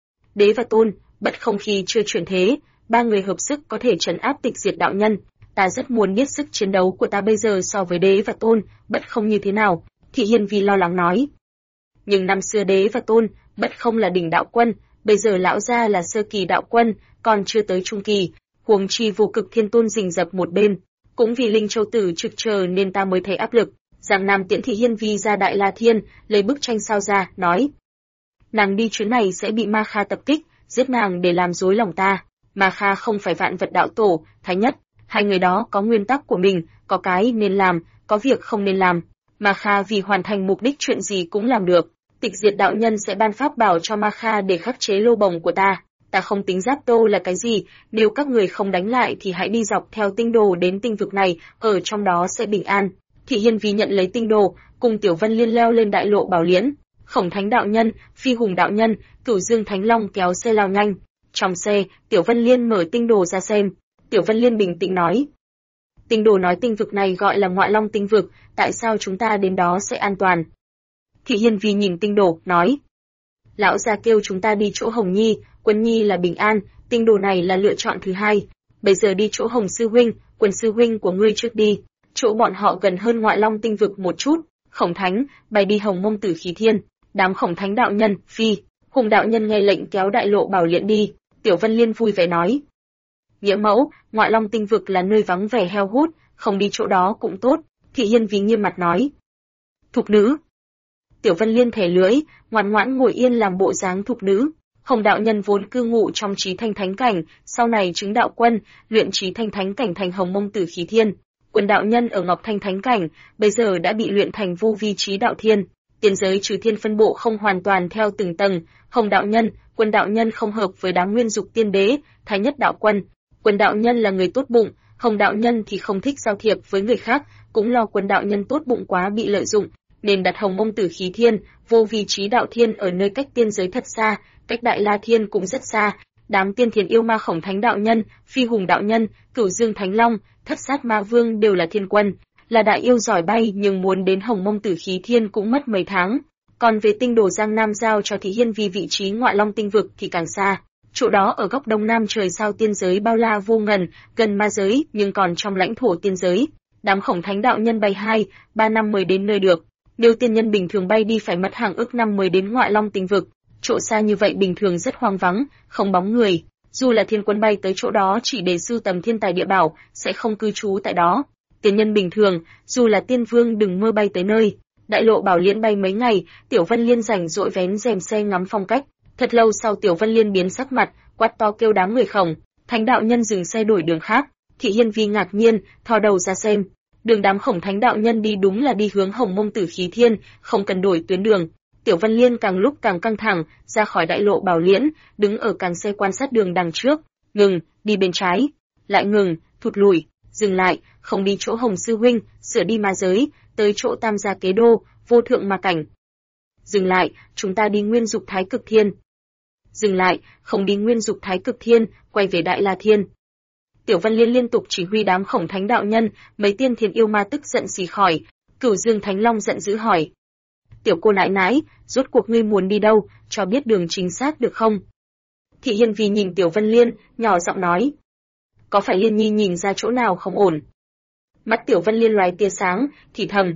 Đế và Tôn, bất không khi chưa chuyển thế, 3 người hợp sức có thể trấn áp tịch diệt đạo nhân. Ta rất muốn biết sức chiến đấu của ta bây giờ so với Đế và Tôn, bất không như thế nào. Thị Hiên Vi lo lắng nói. Nhưng năm xưa Đế và Tôn, bất không là đỉnh đạo quân, bây giờ lão gia là sơ kỳ đạo quân, còn chưa tới trung kỳ, huống chi Vô Cực Thiên Tôn rình rập một bên. Cũng vì Linh Châu Tử trực chờ nên ta mới thấy áp lực. Giang Nam tiễn Thị Hiên Vi ra Đại La Thiên, lấy bức tranh sao ra, nói. Nàng đi chuyến này sẽ bị Ma Kha tập kích, giết nàng để làm rối lòng ta. Ma Kha không phải Vạn Vật Đạo Tổ, Thái Nhất, hai người đó có nguyên tắc của mình, có cái nên làm, có việc không nên làm. Ma Kha vì hoàn thành mục đích chuyện gì cũng làm được. Tịch diệt đạo nhân sẽ ban pháp bảo cho Ma Kha để khắc chế lô bồng của ta. Ta không tính Giáp Tô là cái gì, nếu các người không đánh lại thì hãy đi dọc theo tinh đồ đến tinh vực này, ở trong đó sẽ bình an. Thị Hiên Vi nhận lấy tinh đồ, cùng Tiểu Vân Liên leo lên đại lộ Bảo Liễn. Khổng Thánh đạo nhân, Phi Hùng đạo nhân, Cửu Dương Thánh Long kéo xe lao nhanh. Trong xe, Tiểu Vân Liên mở tinh đồ ra xem. Tiểu Vân Liên bình tĩnh nói. Tinh đồ nói tinh vực này gọi là Ngoại Long tinh vực, tại sao chúng ta đến đó sẽ an toàn? Thị Hiên Vi nhìn tinh đồ, nói. Lão gia kêu chúng ta đi chỗ Hồng Nhi, Quân Nhi là bình an, tinh đồ này là lựa chọn thứ hai. Bây giờ đi chỗ Hồng Sư Huynh, Quân Sư Huynh của ngươi trước đi. Chỗ bọn họ gần hơn Ngoại Long tinh vực một chút. Khổng Thánh, bay đi Hồng Mông Tử Khí Thiên. Đám Khổng Thánh đạo nhân, Phi Hùng đạo nhân nghe lệnh kéo đại lộ Bảo Liễn đi. Tiểu Vân Liên vui vẻ nói. Nghĩa mẫu, Ngoại Long tinh vực là nơi vắng vẻ heo hút, không đi chỗ đó cũng tốt. Thị Hiên Vi nghiêm mặt nói. Thục nữ. Tiểu Vân Liên thè lưỡi, ngoan ngoãn ngồi yên làm bộ dáng thục nữ. Hồng đạo nhân vốn cư ngụ trong Chí Thanh Thánh cảnh, sau này chứng đạo quân, luyện Chí Thanh Thánh cảnh thành Hồng Mông Tử Khí Thiên. Quân đạo nhân ở Ngọc Thanh Thánh cảnh, bây giờ đã bị luyện thành vô vi chí đạo thiên. Tiên giới trừ thiên phân bộ không hoàn toàn theo từng tầng, Hồng đạo nhân, Quân đạo nhân không hợp với đám Nguyên Dục Tiên Đế, Thái Nhất đạo quân. Quân đạo nhân là người tốt bụng, Hồng đạo nhân thì không thích giao thiệp với người khác, cũng lo Quân đạo nhân tốt bụng quá bị lợi dụng, nên đặt Hồng Mông Tử Khí Thiên, vô vi chí đạo thiên ở nơi cách tiên giới thật xa, cách Đại La Thiên cũng rất xa. Đám tiên thiền yêu ma Khổng Thánh đạo nhân, Phi Hùng đạo nhân, Cửu Dương Thánh Long, Thất Sát Ma Vương đều là thiên quân, là đại yêu giỏi bay, nhưng muốn đến Hồng Mông Tử Khí Thiên cũng mất mấy tháng. Còn về tinh đồ Giang Nam giao cho Thị Hiên Vi vị trí Ngoại Long tinh vực thì càng xa. Chỗ đó ở góc đông nam trời sao tiên giới bao la vô ngần, gần ma giới nhưng còn trong lãnh thổ tiên giới. Đám Khổng Thánh đạo nhân bay 2-3 năm mới đến nơi được. Nếu tiên nhân bình thường bay đi phải mất hàng ức năm mới đến Ngoại Long tinh vực. Chỗ xa như vậy bình thường rất hoang vắng, không bóng người. Dù là thiên quân bay tới chỗ đó chỉ để sưu tầm thiên tài địa bảo, sẽ không cư trú tại đó. Tiên nhân bình thường, dù là tiên vương đừng mơ bay tới nơi. Đại lộ Bảo Liễn bay mấy ngày, Tiểu Vân Liên rảnh rỗi vén rèm xe ngắm phong cách. Thật lâu sau Tiểu Vân Liên biến sắc mặt, quát to kêu đám người Khổng Thánh đạo nhân dừng xe đổi đường khác. Thị Hiên Vi ngạc nhiên, thò đầu ra xem. Đường đám Khổng Thánh đạo nhân đi đúng là đi hướng Hồng Mông Tử Khí Thiên, không cần đổi tuyến đường. Tiểu Vân Liên càng lúc càng căng thẳng, ra khỏi đại lộ Bảo Liễn, đứng ở càng xe quan sát đường đằng trước. Ngừng, đi bên trái. Lại ngừng, thụt lùi, dừng lại, không đi chỗ Hồng Sư Huynh, sửa đi ma giới, tới chỗ Tam Gia Kế Đô, vô thượng ma cảnh. Dừng lại, chúng ta đi Nguyên Dục Thái Cực Thiên. Dừng lại, không đi Nguyên Dục Thái Cực Thiên, quay về Đại La Thiên. Tiểu Vân Liên liên tục chỉ huy đám Khổng Thánh đạo nhân, mấy tiên thiền yêu ma tức giận xì khỏi. Cửu Dương Thánh Long giận dữ hỏi. Tiểu cô nãi nãi, rốt cuộc ngươi muốn đi đâu, cho biết đường chính xác được không? Thị Hiên Vi nhìn Tiểu Vân Liên, nhỏ giọng nói. Có phải Liên Nhi nhìn ra chỗ nào không ổn? Mắt Tiểu Vân Liên lóe tia sáng, thì thầm.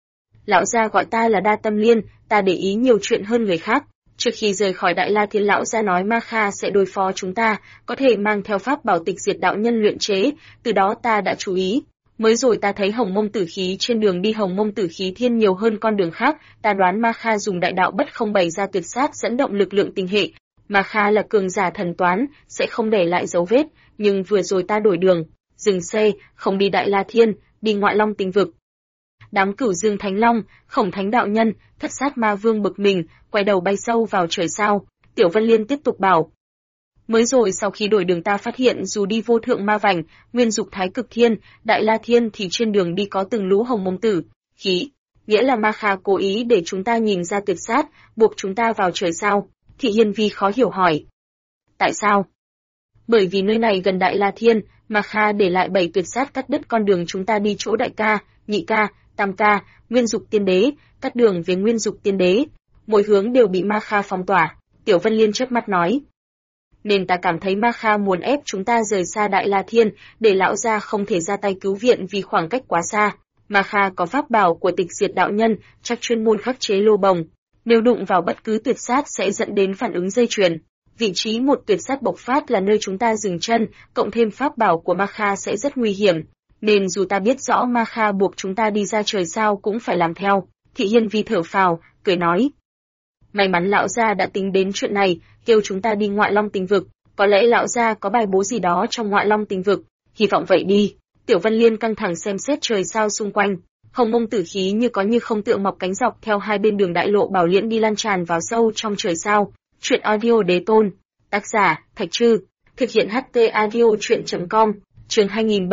Lão gia gọi ta là Đa Tâm Liên, ta để ý nhiều chuyện hơn người khác. Trước khi rời khỏi Đại La Thiên lão gia nói Ma Kha sẽ đối phó chúng ta, có thể mang theo pháp bảo tịch diệt đạo nhân luyện chế, từ đó ta đã chú ý. Mới rồi ta thấy Hồng Mông Tử Khí trên đường đi Hồng Mông Tử Khí Thiên nhiều hơn con đường khác, ta đoán Ma Kha dùng đại đạo bất không bày ra tuyệt sát dẫn động lực lượng tinh hệ. Ma Kha là cường giả thần toán, sẽ không để lại dấu vết, nhưng vừa rồi ta đổi đường, dừng xe, không đi Đại La Thiên, đi Ngoại Long tinh vực. Đám Cửu Dương Thánh Long, Khổng Thánh đạo nhân, Thất Sát Ma Vương bực mình, quay đầu bay sâu vào trời sao. Tiểu Vân Liên tiếp tục bảo: mới rồi sau khi đổi đường ta phát hiện dù đi Vô Thượng Ma Vành, Nguyên Dục Thái Cực Thiên, Đại La Thiên thì trên đường đi có từng lũ hồng mông tử khí, nghĩa là Ma Kha cố ý để chúng ta nhìn ra tuyệt sát, buộc chúng ta vào trời sao. Thị Hiên Vi khó hiểu hỏi: tại sao? Bởi vì nơi này gần Đại La Thiên, Ma Kha để lại 7 tuyệt sát cắt đứt con đường chúng ta đi chỗ Đại Ca, Nhị Ca, Tam Ca, Nguyên Dục Tiên Đế, cắt đường về Nguyên Dục Tiên Đế. Mỗi hướng đều bị Ma Kha phong tỏa. Tiểu Vân Liên chớp mắt nói: nên ta cảm thấy Ma Kha muốn ép chúng ta rời xa Đại La Thiên, để lão gia không thể ra tay cứu viện vì khoảng cách quá xa. Ma Kha có pháp bảo của Tịch Diệt đạo nhân, chắc chuyên môn khắc chế lô bồng. Nếu đụng vào bất cứ tuyệt sát sẽ dẫn đến phản ứng dây chuyền. Vị trí một tuyệt sát bộc phát là nơi chúng ta dừng chân, cộng thêm pháp bảo của Ma Kha sẽ rất nguy hiểm. Nên dù ta biết rõ Ma Kha buộc chúng ta đi ra trời sao cũng phải làm theo. Thị Hiên Vi thở phào, cười nói: may mắn lão gia đã tính đến chuyện này, kêu chúng ta đi Ngoại Long Tinh Vực. Có lẽ lão gia có bài bố gì đó trong Ngoại Long Tinh Vực. Hy vọng vậy đi. Tiểu Vân Liên căng thẳng xem xét trời sao xung quanh. Hồng mông tử khí như có như không tựa mọc cánh dọc theo hai bên đường đại lộ Bảo Liễn đi lan tràn vào sâu trong trời sao. Truyện audio Đế Tôn. Tác giả: Thạch Trư. Thực hiện HT audio truyện.com. Chương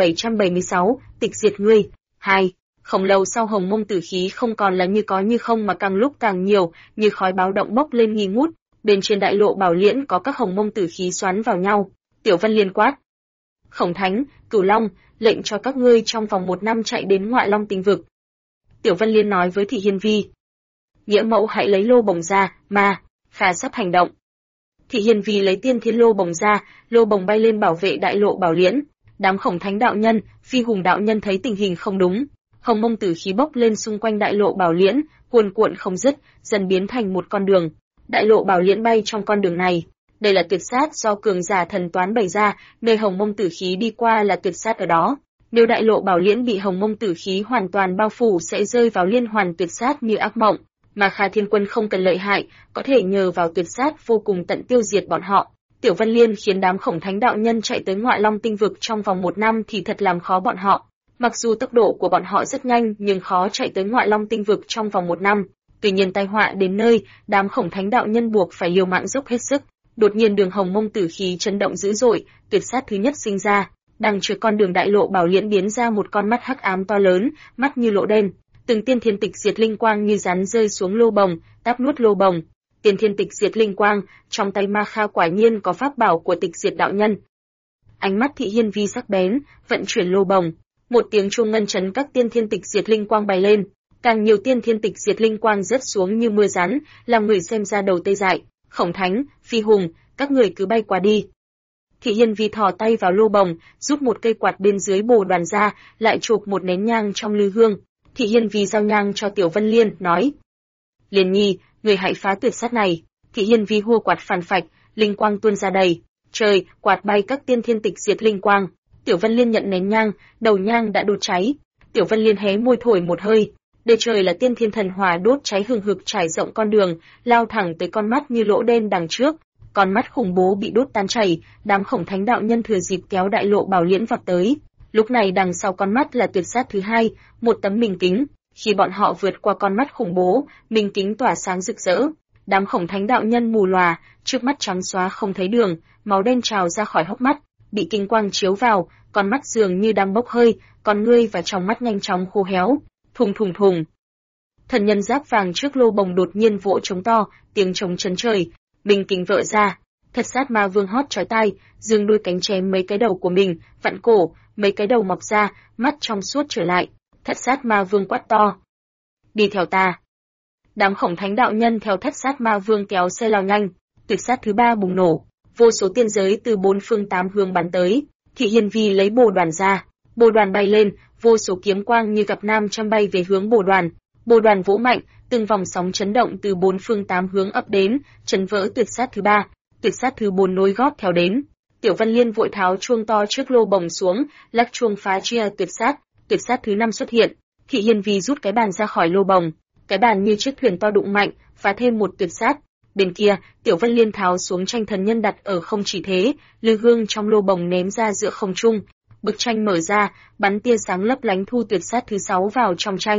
2776, Tịch Diệt Ngươi. 2. Không lâu sau hồng mông tử khí không còn là như có như không mà càng lúc càng nhiều, như khói báo động bốc lên nghi ngút. Bên trên đại lộ Bảo Liễn có các hồng mông tử khí xoắn vào nhau. Tiểu Vân Liên quát: Khổng Thánh, Cửu Long, lệnh cho các ngươi trong vòng 1 năm chạy đến Ngoại Long Tinh Vực. Tiểu Vân Liên nói với Thị Hiên Vi: Nghĩa mẫu hãy lấy lô bồng ra, mà Kha sắp hành động. Thị Hiên Vi lấy Tiên Thiên lô bồng ra, lô bồng bay lên bảo vệ đại lộ Bảo Liễn. Đám Khổng Thánh đạo nhân, Phi Hùng đạo nhân thấy tình hình không đúng, hồng mông tử khí bốc lên xung quanh đại lộ Bảo Liễn, cuồn cuộn không dứt, dần biến thành một con đường. Đại lộ Bảo Liễn bay trong con đường này. Đây là tuyệt sát do cường giả thần toán bày ra, nơi hồng mông tử khí đi qua là tuyệt sát ở đó. Nếu đại lộ Bảo Liễn bị hồng mông tử khí hoàn toàn bao phủ sẽ rơi vào liên hoàn tuyệt sát như ác mộng, mà Kha Thiên Quân không cần lợi hại, có thể nhờ vào tuyệt sát vô cùng tận tiêu diệt bọn họ. Tiểu Vân Liên khiến đám Khổng Thánh đạo nhân chạy tới Ngoại Long Tinh Vực trong vòng 1 năm thì thật làm khó bọn họ. Mặc dù tốc độ của bọn họ rất nhanh nhưng khó chạy tới Ngoại Long Tinh Vực trong vòng 1 năm. Tuy nhiên tai họa đến nơi, đám Khổng Thánh đạo nhân buộc phải liều mạng dốc hết sức. Đột nhiên đường hồng mông tử khí chấn động dữ dội, tuyệt sát thứ nhất sinh ra. Đằng trước con đường đại lộ Bảo Liễn biến ra một con mắt hắc ám to lớn, mắt như lỗ đen. Từng tiên thiên tịch diệt linh quang như rắn rơi xuống lô bồng, táp nuốt lô bồng. Tiên thiên tịch diệt linh quang, trong tay Ma Kha quả nhiên có pháp bảo của Tịch Diệt đạo nhân. Ánh mắt Thị Hiên Vi sắc bén, vận chuyển lô bồng. Một tiếng chuông ngân chấn các tiên thiên tịch diệt linh quang bay lên. Càng nhiều tiên thiên tịch diệt linh quang rớt xuống như mưa rắn, làm người xem ra đầu tê dại. Khổng Thánh, Phi Hùng, các người cứ bay qua đi. Thị Hiên Vi thò tay vào lô bồng, rút một cây quạt bên dưới bồ đoàn ra, lại chụp một nén nhang trong lư hương. Thị Hiên Vi giao nhang cho Tiểu Vân Liên, nói: Liên Nhi, người hãy phá tuyệt sát này. Thị Hiên Vi hua quạt phàn phạch, linh quang tuôn ra đầy trời, quạt bay các tiên thiên tịch diệt linh quang. Tiểu Vân Liên nhận nén nhang, đầu nhang đã đốt cháy. Tiểu Vân Liên hé môi thổi một hơi, đầy trời là tiên thiên thần hỏa đốt cháy hừng hực trải rộng con đường, lao thẳng tới con mắt như lỗ đen đằng trước. Con mắt khủng bố bị đốt tan chảy, đám Khổng Thánh đạo nhân thừa dịp kéo đại lộ Bảo Liễn vọt tới. Lúc này đằng sau con mắt là tuyệt sát thứ hai, một tấm minh kính. Khi bọn họ vượt qua con mắt khủng bố, minh kính tỏa sáng rực rỡ. Đám Khổng Thánh đạo nhân mù lòa, trước mắt trắng xóa không thấy đường, máu đen trào ra khỏi hốc mắt, bị kinh quang chiếu vào, con mắt dường như đang bốc hơi, con ngươi và trong mắt nhanh chóng khô héo. Thùng thùng thùng. Thần nhân giáp vàng trước lô bồng đột nhiên vỗ trống to, tiếng trống chấn trời, minh kính vỡ ra. Thật sát ma vương hót chói tai, dương đuôi cánh chém mấy cái đầu của mình, vặn cổ, mấy cái đầu mọc ra, mắt trong suốt trở lại. Thất sát ma vương quát to: Đi theo ta. Đám Khổng Thánh đạo nhân theo thất sát ma vương kéo xe lao nhanh. Tuyệt sát thứ ba bùng nổ, vô số tiên giới từ 4 phương 8 hướng bắn tới. Thị Hiên Vi lấy bồ đoàn ra, bồ đoàn bay lên, vô số kiếm quang như gặp nam châm bay về hướng bồ đoàn. Bồ đoàn vỗ mạnh, từng vòng sóng chấn động từ 4 phương 8 hướng ập đến, chấn vỡ tuyệt sát thứ ba. Tuyệt sát thứ 4 nối gót theo đến. Tiểu Vân Liên vội tháo chuông to trước lô bồng xuống, lắc chuông phá chia tuyệt sát. Tuyệt sát thứ 5 xuất hiện. Thị Hiên Vi rút cái bàn ra khỏi lô bồng, cái bàn như chiếc thuyền to đụng mạnh, phá thêm một tuyệt sát. Bên kia, Tiểu Vân Liên tháo xuống tranh thần nhân đặt ở không chỉ thế, lư hương trong lô bồng ném ra giữa không trung. Bức tranh mở ra, bắn tia sáng lấp lánh thu tuyệt sát thứ 6 vào trong tranh.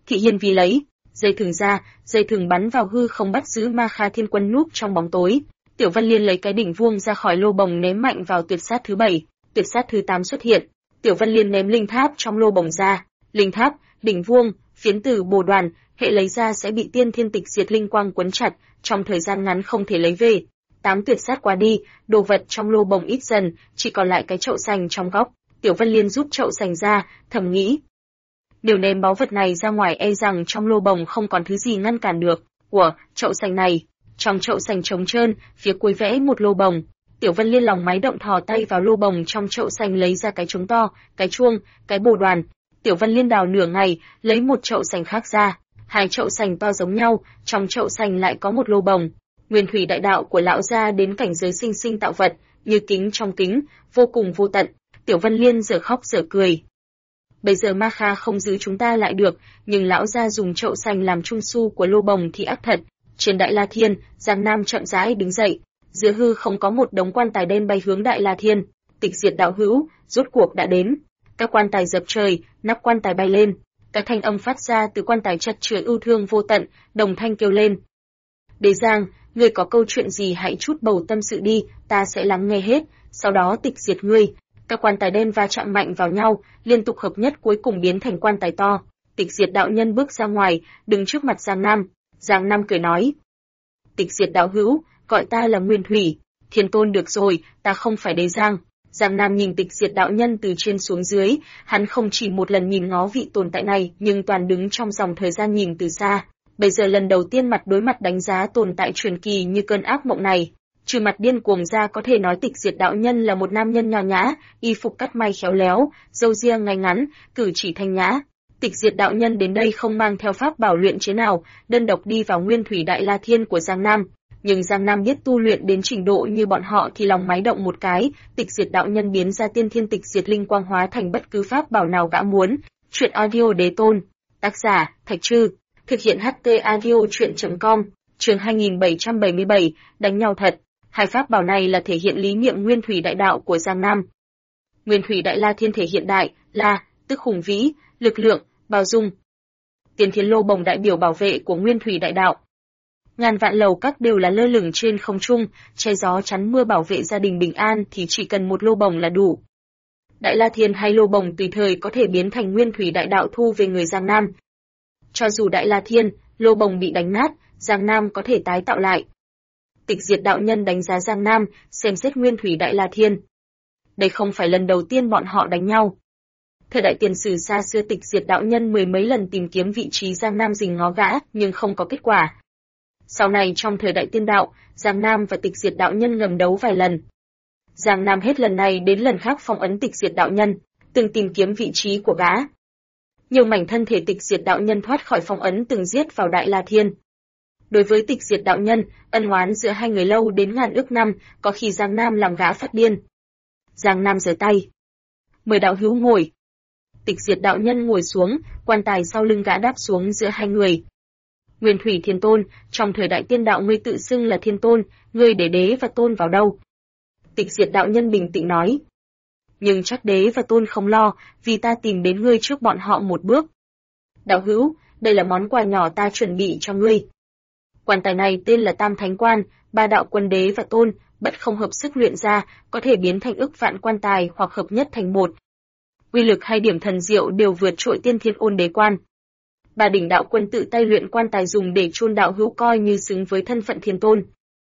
Thị Hiên vì lấy dây thừng ra, dây thừng bắn vào hư không bắt giữ Ma Kha Thiên Quân núp trong bóng tối. Tiểu Vân Liên lấy cái đỉnh vuông ra khỏi lô bồng ném mạnh vào tuyệt sát thứ 7, tuyệt sát thứ 8 xuất hiện. Tiểu Vân Liên ném linh tháp trong lô bồng ra, linh tháp, đỉnh vuông, phiến tử bồ đoàn, hệ lấy ra sẽ bị tiên thiên tịch diệt linh quang quấn chặt, trong thời gian ngắn không thể lấy về. 8 tuyệt sát qua đi, đồ vật trong lô bồng ít dần, chỉ còn lại cái chậu sành trong góc. Tiểu Vân Liên rút chậu sành ra, thầm nghĩ: nếu ném báu vật này ra ngoài e rằng trong lô bồng không còn thứ gì ngăn cản được. Chậu sành này, trong chậu sành trống trơn, phía cuối vẽ một lô bồng. Tiểu Vân Liên lòng máy động thò tay vào lô bồng trong chậu sành lấy ra cái trống to, cái chuông, cái bồ đoàn. Tiểu Vân Liên đào nửa ngày, lấy một chậu sành khác ra. Hai chậu sành to giống nhau, trong chậu sành lại có một lô bồng. Nguyên thủy đại đạo của lão gia đến cảnh giới sinh sinh tạo vật, như kính trong kính, vô cùng vô tận. Tiểu Vân Liên dở khóc dở cười. Bây giờ Ma Kha không giữ chúng ta lại được, nhưng lão gia dùng chậu sành làm trung su của lô bồng thì ác thật. Trên Đại La Thiên, Giang Nam chậm rãi đứng dậy, giữa hư không có một đống quan tài đen bay hướng Đại La Thiên. Tịch diệt đạo hữu, rốt cuộc đã đến. Các quan tài dập trời, nắp quan tài bay lên. Các thanh âm phát ra từ quan tài chật chứa ưu thương vô tận, đồng thanh kêu lên. Đế Giang, ngươi có câu chuyện gì hãy chút bầu tâm sự đi, ta sẽ lắng nghe hết, sau đó tịch diệt ngươi. Các quan tài đen va chạm mạnh vào nhau, liên tục hợp nhất cuối cùng biến thành quan tài to. Tịch diệt đạo nhân bước ra ngoài, đứng trước mặt Giang Nam. Giang Nam cười nói: Tịch diệt đạo hữu, gọi ta là Nguyên Thủy. Thiên Tôn được rồi, ta không phải Đế Giang. Giang Nam nhìn tịch diệt đạo nhân từ trên xuống dưới, hắn không chỉ một lần nhìn ngó vị tồn tại này, nhưng toàn đứng trong dòng thời gian nhìn từ xa. Bây giờ lần đầu tiên mặt đối mặt đánh giá tồn tại truyền kỳ như cơn ác mộng này. Trừ mặt điên cuồng ra có thể nói tịch diệt đạo nhân là một nam nhân nho nhã, y phục cắt may khéo léo, râu ria ngay ngắn, cử chỉ thanh nhã. Tịch diệt đạo nhân đến đây không mang theo pháp bảo luyện chế nào, đơn độc đi vào Nguyên Thủy Đại La Thiên của Giang Nam. Nhưng Giang Nam biết tu luyện đến trình độ như bọn họ thì lòng máy động một cái, tịch diệt đạo nhân biến ra tiên thiên tịch diệt linh quang hóa thành bất cứ pháp bảo nào gã muốn. Truyện audio Đế Tôn. Tác giả: Thạch Trư. Thực hiện HT audio truyện.com. Chương 2777, đánh nhau thật. Hai pháp bảo này là thể hiện lý niệm Nguyên Thủy Đại Đạo của Giang Nam. Nguyên Thủy Đại La Thiên thể hiện đại, la, tức hùng vĩ, lực lượng, bao dung. Tiên Thiên Lô Bồng đại biểu bảo vệ của Nguyên Thủy Đại Đạo. Ngàn vạn lầu các đều là lơ lửng trên không trung, che gió chắn mưa bảo vệ gia đình bình an thì chỉ cần một lô bồng là đủ. Đại La Thiên hay lô bồng tùy thời có thể biến thành Nguyên Thủy Đại Đạo thu về người Giang Nam. Cho dù Đại La Thiên, lô bồng bị đánh nát, Giang Nam có thể tái tạo lại. Tịch diệt đạo nhân đánh giá Giang Nam, xem xét Nguyên Thủy Đại La Thiên. Đây không phải lần đầu tiên bọn họ đánh nhau. Thời đại tiền sử xa xưa tịch diệt đạo nhân mười mấy lần tìm kiếm vị trí Giang Nam rình ngó gã, nhưng không có kết quả. Sau này trong thời đại tiên đạo, Giang Nam và tịch diệt đạo nhân ngầm đấu vài lần. Giang Nam hết lần này đến lần khác phong ấn tịch diệt đạo nhân, từng tìm kiếm vị trí của gã. Nhiều mảnh thân thể tịch diệt đạo nhân thoát khỏi phong ấn từng giết vào Đại La Thiên. Đối với tịch diệt đạo nhân, ân oán giữa hai người lâu đến ngàn ước năm, có khi Giang Nam làm gã phát điên. Giang Nam giơ tay. Mời đạo hữu ngồi. Tịch diệt đạo nhân ngồi xuống, quan tài sau lưng gã đáp xuống giữa hai người. Nguyên Thủy Thiên Tôn, trong thời đại tiên đạo ngươi tự xưng là Thiên Tôn, ngươi để đế và tôn vào đâu? Tịch diệt đạo nhân bình tĩnh nói. Nhưng chắc đế và tôn không lo, vì ta tìm đến ngươi trước bọn họ một bước. Đạo hữu, đây là món quà nhỏ ta chuẩn bị cho ngươi. Quan tài này tên là Tam Thánh Quan, ba đạo quân đế và tôn, bất không hợp sức luyện ra, có thể biến thành ức vạn quan tài hoặc hợp nhất thành một. Uy lực hay điểm thần diệu đều vượt trội tiên thiên ôn đế quan. Ba đỉnh đạo quân tự tay luyện quan tài dùng để chôn đạo hữu coi như xứng với thân phận thiên tôn.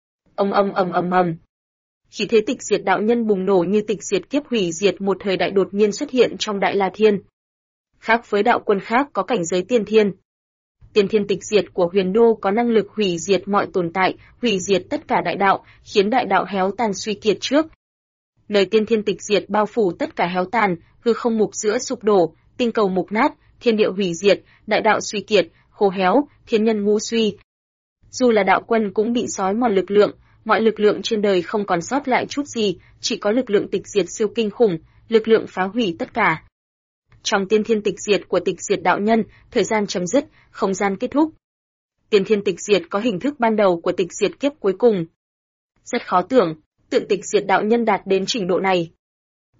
Ầm. Khí thế tịch diệt đạo nhân bùng nổ như tịch diệt kiếp hủy diệt một thời đại đột nhiên xuất hiện trong Đại La Thiên. Khác với đạo quân khác có cảnh giới tiên thiên. Tiên thiên tịch diệt của Huyền Đô có năng lực hủy diệt mọi tồn tại, hủy diệt tất cả đại đạo, khiến đại đạo héo tàn suy kiệt trước. Nơi tiên thiên tịch diệt bao phủ tất cả héo tàn, hư không mục giữa sụp đổ, tinh cầu mục nát, thiên địa hủy diệt, đại đạo suy kiệt, khô héo, thiên nhân ngũ suy. Dù là đạo quân cũng bị xói mòn lực lượng, mọi lực lượng trên đời không còn sót lại chút gì, chỉ có lực lượng tịch diệt siêu kinh khủng, lực lượng phá hủy tất cả. Trong tiên thiên tịch diệt của tịch diệt đạo nhân, thời gian chấm dứt, không gian kết thúc. Tiên thiên tịch diệt có hình thức ban đầu của tịch diệt kiếp cuối cùng. Rất khó tưởng, tượng tịch diệt đạo nhân đạt đến trình độ này.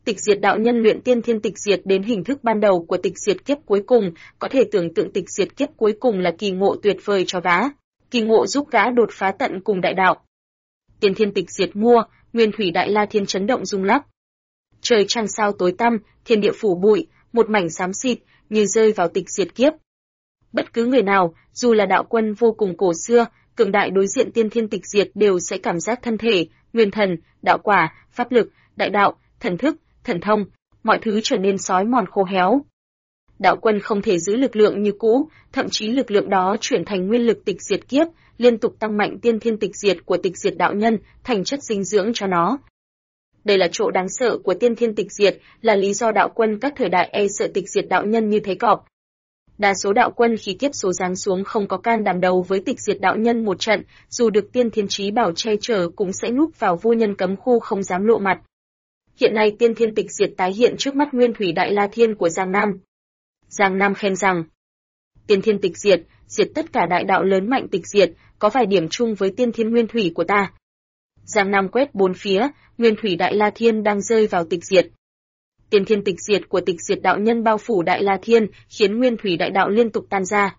Tịch diệt đạo nhân luyện tiên thiên tịch diệt đến hình thức ban đầu của tịch diệt kiếp cuối cùng, có thể tưởng tượng tịch diệt kiếp cuối cùng là kỳ ngộ tuyệt vời cho gã. Kỳ ngộ giúp gã đột phá tận cùng đại đạo. Tiên thiên tịch diệt mua, nguyên thủy đại la thiên chấn động rung lắc. Trời trăng sao tối tăm, thiên địa phủ bụi, một mảnh xám xịt, như rơi vào tịch diệt kiếp. Bất cứ người nào, dù là đạo quân vô cùng cổ xưa, cường đại đối diện tiên thiên tịch diệt đều sẽ cảm giác thân thể, nguyên thần, đạo quả, pháp lực, đại đạo, thần thức, thần thông, mọi thứ trở nên xói mòn khô héo. Đạo quân không thể giữ lực lượng như cũ, thậm chí lực lượng đó chuyển thành nguyên lực tịch diệt kiếp, liên tục tăng mạnh tiên thiên tịch diệt của tịch diệt đạo nhân, thành chất dinh dưỡng cho nó. Đây là chỗ đáng sợ của tiên thiên tịch diệt, là lý do đạo quân các thời đại e sợ tịch diệt đạo nhân như thấy cọp. Đa số đạo quân khi kiếp số giáng xuống không có can đảm đầu với tịch diệt đạo nhân một trận, dù được tiên thiên chí bảo che chở cũng sẽ núp vào vô nhân cấm khu không dám lộ mặt. Hiện nay tiên thiên tịch diệt tái hiện trước mắt nguyên thủy đại la thiên của Giang Nam. Giang Nam khen rằng, tiên thiên tịch diệt, diệt tất cả đại đạo lớn mạnh tịch diệt, có vài điểm chung với tiên thiên nguyên thủy của ta. Giang Nam quét bốn phía, nguyên thủy đại la thiên đang rơi vào tịch diệt. Tiên thiên tịch diệt của tịch diệt đạo nhân bao phủ đại la thiên, khiến nguyên thủy đại đạo liên tục tan ra.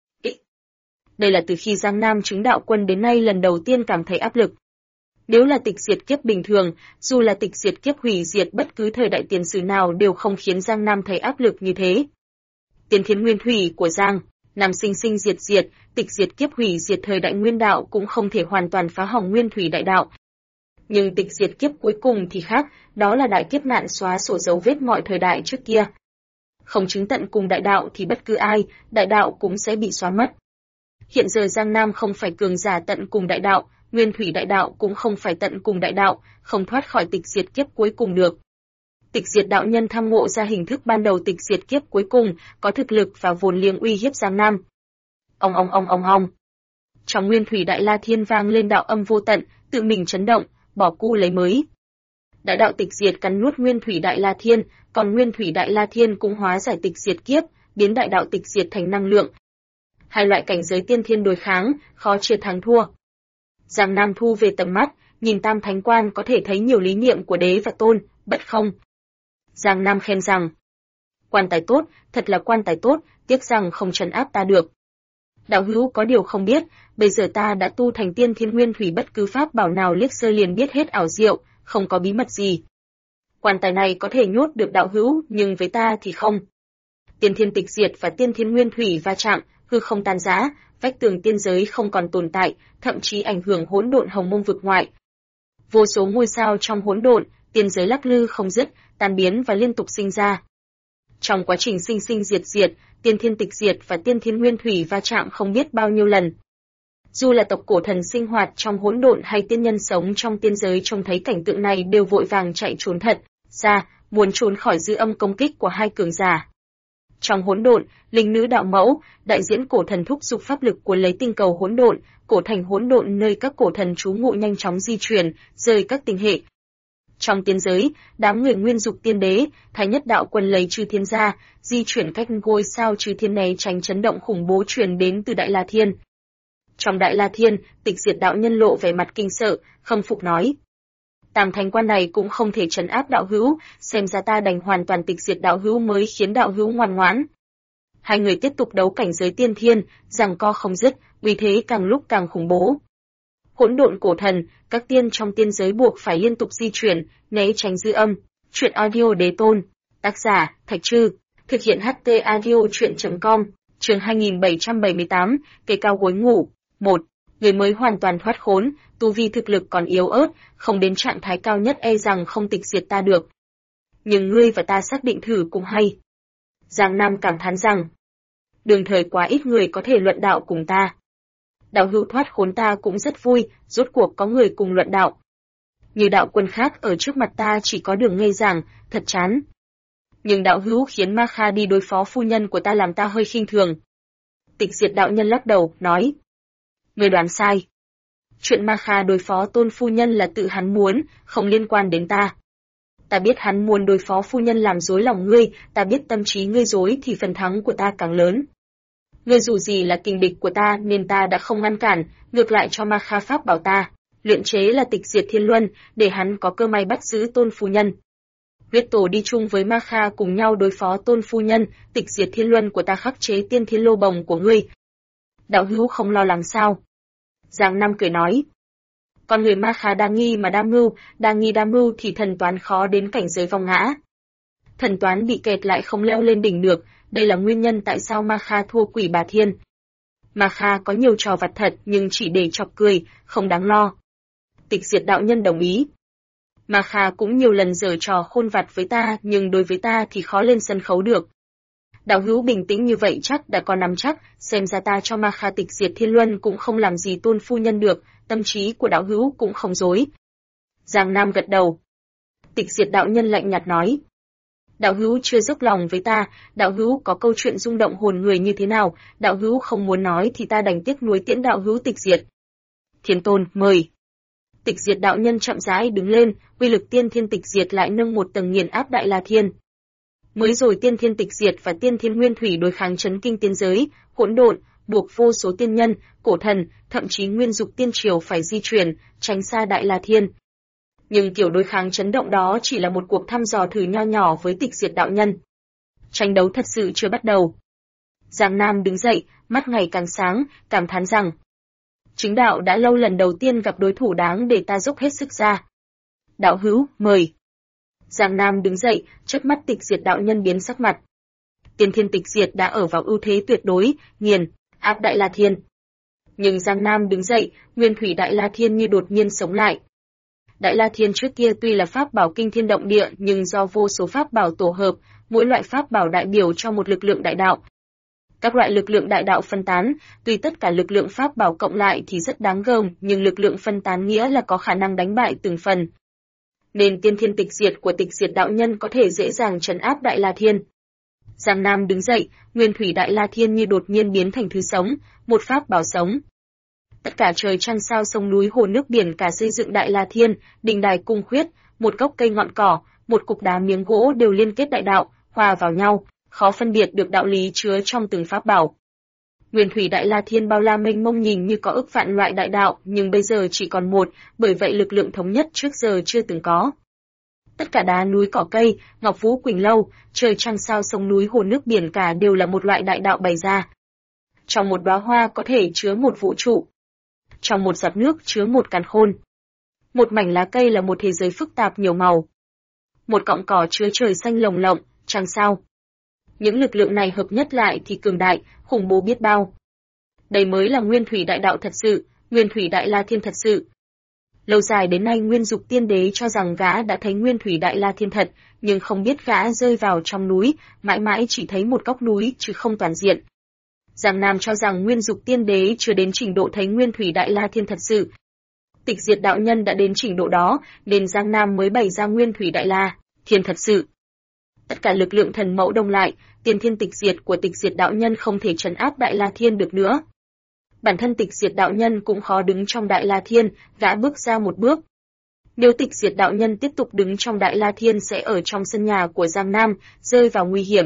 Đây là từ khi Giang Nam chứng đạo quân đến nay lần đầu tiên cảm thấy áp lực. Nếu là tịch diệt kiếp bình thường, dù là tịch diệt kiếp hủy diệt bất cứ thời đại tiền sử nào đều không khiến Giang Nam thấy áp lực như thế. Tiên thiên nguyên thủy của Giang Nam sinh sinh diệt diệt, tịch diệt kiếp hủy diệt thời đại nguyên đạo cũng không thể hoàn toàn phá hỏng nguyên thủy đại đạo. Nhưng tịch diệt kiếp cuối cùng thì khác, đó là đại kiếp nạn xóa sổ dấu vết mọi thời đại trước kia. Không chứng tận cùng đại đạo thì bất cứ ai, đại đạo cũng sẽ bị xóa mất. Hiện giờ Giang Nam không phải cường giả tận cùng đại đạo, nguyên thủy đại đạo cũng không phải tận cùng đại đạo, không thoát khỏi tịch diệt kiếp cuối cùng được. Tịch diệt đạo nhân tham ngộ ra hình thức ban đầu tịch diệt kiếp cuối cùng, có thực lực và vốn liếng uy hiếp Giang Nam. Ong. Trong nguyên thủy đại la thiên vang lên đạo âm vô tận, tự mình chấn động, bỏ cũ lấy mới. Đại đạo tịch diệt cắn nuốt nguyên thủy đại la thiên, còn nguyên thủy đại la thiên cũng hóa giải tịch diệt kiếp, biến đại đạo tịch diệt thành năng lượng. Hai loại cảnh giới tiên thiên đối kháng, khó chia thắng thua. Giang Nam thu về tầm mắt, nhìn Tam Thánh Quan có thể thấy nhiều lý niệm của đế và tôn, bất không. Giang Nam khen rằng, quan tài tốt, thật là quan tài tốt, tiếc rằng không trấn áp ta được. Đạo hữu có điều không biết, bây giờ ta đã tu thành tiên thiên nguyên thủy, bất cứ pháp bảo nào liếc sơ liền biết hết ảo diệu, không có bí mật gì. Quan tài này có thể nhốt được đạo hữu, nhưng với ta thì không. Tiên thiên tịch diệt và tiên thiên nguyên thủy va chạm, hư không tan rã, vách tường tiên giới không còn tồn tại, thậm chí ảnh hưởng hỗn độn hồng mông vực ngoại. Vô số ngôi sao trong hỗn độn, tiên giới lắc lư không dứt, tan biến và liên tục sinh ra. Trong quá trình sinh sinh diệt diệt, tiên thiên tịch diệt và tiên thiên nguyên thủy va chạm không biết bao nhiêu lần. Dù là tộc cổ thần sinh hoạt trong hỗn độn hay tiên nhân sống trong tiên giới trông thấy cảnh tượng này đều vội vàng chạy trốn thật ra, muốn trốn khỏi dư âm công kích của hai cường giả. Trong hỗn độn, linh nữ đạo mẫu, đại diễn cổ thần thúc giục pháp lực cuốn lấy tinh cầu hỗn độn, cổ thành hỗn độn nơi các cổ thần trú ngụ nhanh chóng di chuyển, rời các tinh hệ. Trong tiên giới, đám người nguyên dục tiên đế, thái nhất đạo quân lấy chư thiên ra, di chuyển cách ngôi sao chư thiên này tránh chấn động khủng bố truyền đến từ Đại La Thiên. Trong Đại La Thiên, tịch diệt đạo nhân lộ vẻ mặt kinh sợ, khâm phục nói. Tam Thánh Quan này cũng không thể trấn áp đạo hữu, xem ra ta đành hoàn toàn tịch diệt đạo hữu mới khiến đạo hữu ngoan ngoãn. Hai người tiếp tục đấu cảnh giới tiên thiên, giằng co không dứt, uy thế càng lúc càng khủng bố. Hỗn độn cổ thần, các tiên trong tiên giới buộc phải liên tục di chuyển, né tránh dư âm. Truyện audio đế tôn, tác giả Thạch Trư, thực hiện HT audio truyện.com, chương 2778, cây cao gối ngủ. 1. Người mới hoàn toàn thoát khốn, tu vi thực lực còn yếu ớt, không đến trạng thái cao nhất e rằng không tịch diệt ta được. Nhưng ngươi và ta xác định thử cũng hay. Giang Nam cảm thán rằng, đường thời quá ít người có thể luận đạo cùng ta. Đạo hữu thoát khốn ta cũng rất vui, rốt cuộc có người cùng luận đạo. Như đạo quân khác ở trước mặt ta chỉ có đường ngây giảng, thật chán. Nhưng đạo hữu khiến Ma Kha đi đối phó phu nhân của ta làm ta hơi khinh thường. Tịch diệt đạo nhân lắc đầu, nói. Người đoán sai. Chuyện Ma Kha đối phó tôn phu nhân là tự hắn muốn, không liên quan đến ta. Ta biết hắn muốn đối phó phu nhân làm rối lòng ngươi, ta biết tâm trí ngươi rối thì phần thắng của ta càng lớn. Ngươi dù gì là kình địch của ta nên ta đã không ngăn cản, ngược lại cho Ma Kha pháp bảo ta, luyện chế là tịch diệt thiên luân, để hắn có cơ may bắt giữ tôn phu nhân. Huyết tổ đi chung với Ma Kha cùng nhau đối phó Tôn phu nhân, tịch diệt thiên luân của ta khắc chế tiên thiên lô bồng của ngươi. Đạo hữu không lo lắng sao? Giang Nam cười nói. Con người Ma Kha đa nghi mà đa nghi đa mưu thì thần toán khó đến cảnh giới vong ngã. Thần toán bị kẹt lại không leo lên đỉnh được, đây là nguyên nhân tại sao Ma Kha thua Quỷ Bà Thiên. Ma Kha có nhiều trò vặt thật nhưng chỉ để chọc cười, không đáng lo. Tịch diệt đạo nhân đồng ý. Ma Kha cũng nhiều lần giở trò khôn vặt với ta nhưng đối với ta thì khó lên sân khấu được. Đạo hữu bình tĩnh như vậy chắc đã có nắm chắc, xem ra ta cho Ma Kha tịch diệt thiên luân cũng không làm gì Tôn phu nhân được, tâm trí của đạo hữu cũng không dối. Giang Nam gật đầu. Tịch diệt đạo nhân lạnh nhạt nói. Đạo hữu chưa dốc lòng với ta, đạo hữu có câu chuyện rung động hồn người như thế nào, đạo hữu không muốn nói thì ta đành tiếc nuối tiễn đạo hữu tịch diệt. Thiên Tôn, mời. Tịch diệt đạo nhân chậm rãi đứng lên, uy lực tiên thiên tịch diệt lại nâng một tầng nghiền áp Đại La Thiên. Mới rồi tiên thiên tịch diệt và tiên thiên nguyên thủy đối kháng chấn kinh tiên giới, hỗn độn, buộc vô số tiên nhân, cổ thần, thậm chí nguyên dục tiên triều phải di chuyển, tránh xa Đại La Thiên. Nhưng kiểu đối kháng chấn động đó chỉ là một cuộc thăm dò thử nho nhỏ với tịch diệt đạo nhân. Tranh đấu thật sự chưa bắt đầu. Giang Nam đứng dậy, mắt ngày càng sáng, cảm thán rằng chính đạo đã lâu lần đầu tiên gặp đối thủ đáng để ta dốc hết sức ra. Đạo hữu, mời. Giang Nam đứng dậy, chớp mắt tịch diệt đạo nhân biến sắc mặt. Tiên thiên tịch diệt đã ở vào ưu thế tuyệt đối, nghiền áp Đại La Thiên. Nhưng Giang Nam đứng dậy, nguyên thủy Đại La Thiên như đột nhiên sống lại. Đại La Thiên trước kia tuy là pháp bảo kinh thiên động địa nhưng do vô số pháp bảo tổ hợp, mỗi loại pháp bảo đại biểu cho một lực lượng đại đạo. Các loại lực lượng đại đạo phân tán, tuy tất cả lực lượng pháp bảo cộng lại thì rất đáng gờm, nhưng lực lượng phân tán nghĩa là có khả năng đánh bại từng phần. Nên tiên thiên tịch diệt của tịch diệt đạo nhân có thể dễ dàng trấn áp Đại La Thiên. Giang Nam đứng dậy, nguyên thủy Đại La Thiên như đột nhiên biến thành thứ sống, một pháp bảo sống. Tất cả trời trăng sao sông núi hồ nước biển cả xây dựng Đại La Thiên, đình đài cung khuyết, một gốc cây ngọn cỏ, một cục đá miếng gỗ đều liên kết đại đạo, hòa vào nhau, khó phân biệt được đạo lý chứa trong từng pháp bảo. Nguyên thủy Đại La Thiên bao la mênh mông nhìn như có ức vạn loại đại đạo, nhưng bây giờ chỉ còn một, bởi vậy lực lượng thống nhất trước giờ chưa từng có. Tất cả đá núi cỏ cây, ngọc vũ quỳnh lâu, trời trăng sao sông núi hồ nước biển cả đều là một loại đại đạo bày ra. Trong một đóa hoa có thể chứa một vũ trụ. Trong một giọt nước chứa một càn khôn. Một mảnh lá cây là một thế giới phức tạp nhiều màu. Một cọng cỏ chứa trời xanh lồng lộng, trăng sao. Những lực lượng này hợp nhất lại thì cường đại, khủng bố biết bao. Đây mới là nguyên thủy đại đạo thật sự, nguyên thủy Đại La Thiên thật sự. Lâu dài đến nay Nguyên Dục Tiên Đế cho rằng gã đã thấy nguyên thủy Đại La Thiên thật, nhưng không biết gã rơi vào trong núi, mãi mãi chỉ thấy một góc núi chứ không toàn diện. Giang Nam cho rằng Nguyên Dục Tiên Đế chưa đến trình độ thấy nguyên thủy Đại La Thiên thật sự. Tịch diệt đạo nhân đã đến trình độ đó, nên Giang Nam mới bày ra nguyên thủy Đại La Thiên thật sự. Tất cả lực lượng thần mẫu đông lại, tiên thiên tịch diệt của tịch diệt đạo nhân không thể trấn áp Đại La Thiên được nữa. Bản thân tịch diệt đạo nhân cũng khó đứng trong Đại La Thiên, gã bước ra một bước. Nếu tịch diệt đạo nhân tiếp tục đứng trong Đại La Thiên sẽ ở trong sân nhà của Giang Nam, rơi vào nguy hiểm.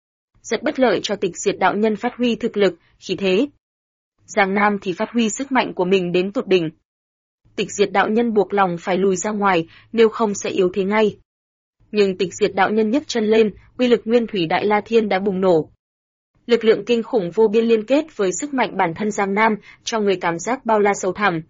Rất bất lợi cho tịch diệt đạo nhân phát huy thực lực, khí thế. Giang Nam thì phát huy sức mạnh của mình đến tột đỉnh. Tịch diệt đạo nhân buộc lòng phải lùi ra ngoài, nếu không sẽ yếu thế ngay. Nhưng tịch diệt đạo nhân nhấc chân lên, uy lực nguyên thủy Đại La Thiên đã bùng nổ. Lực lượng kinh khủng vô biên liên kết với sức mạnh bản thân Giang Nam, cho người cảm giác bao la sâu thẳm.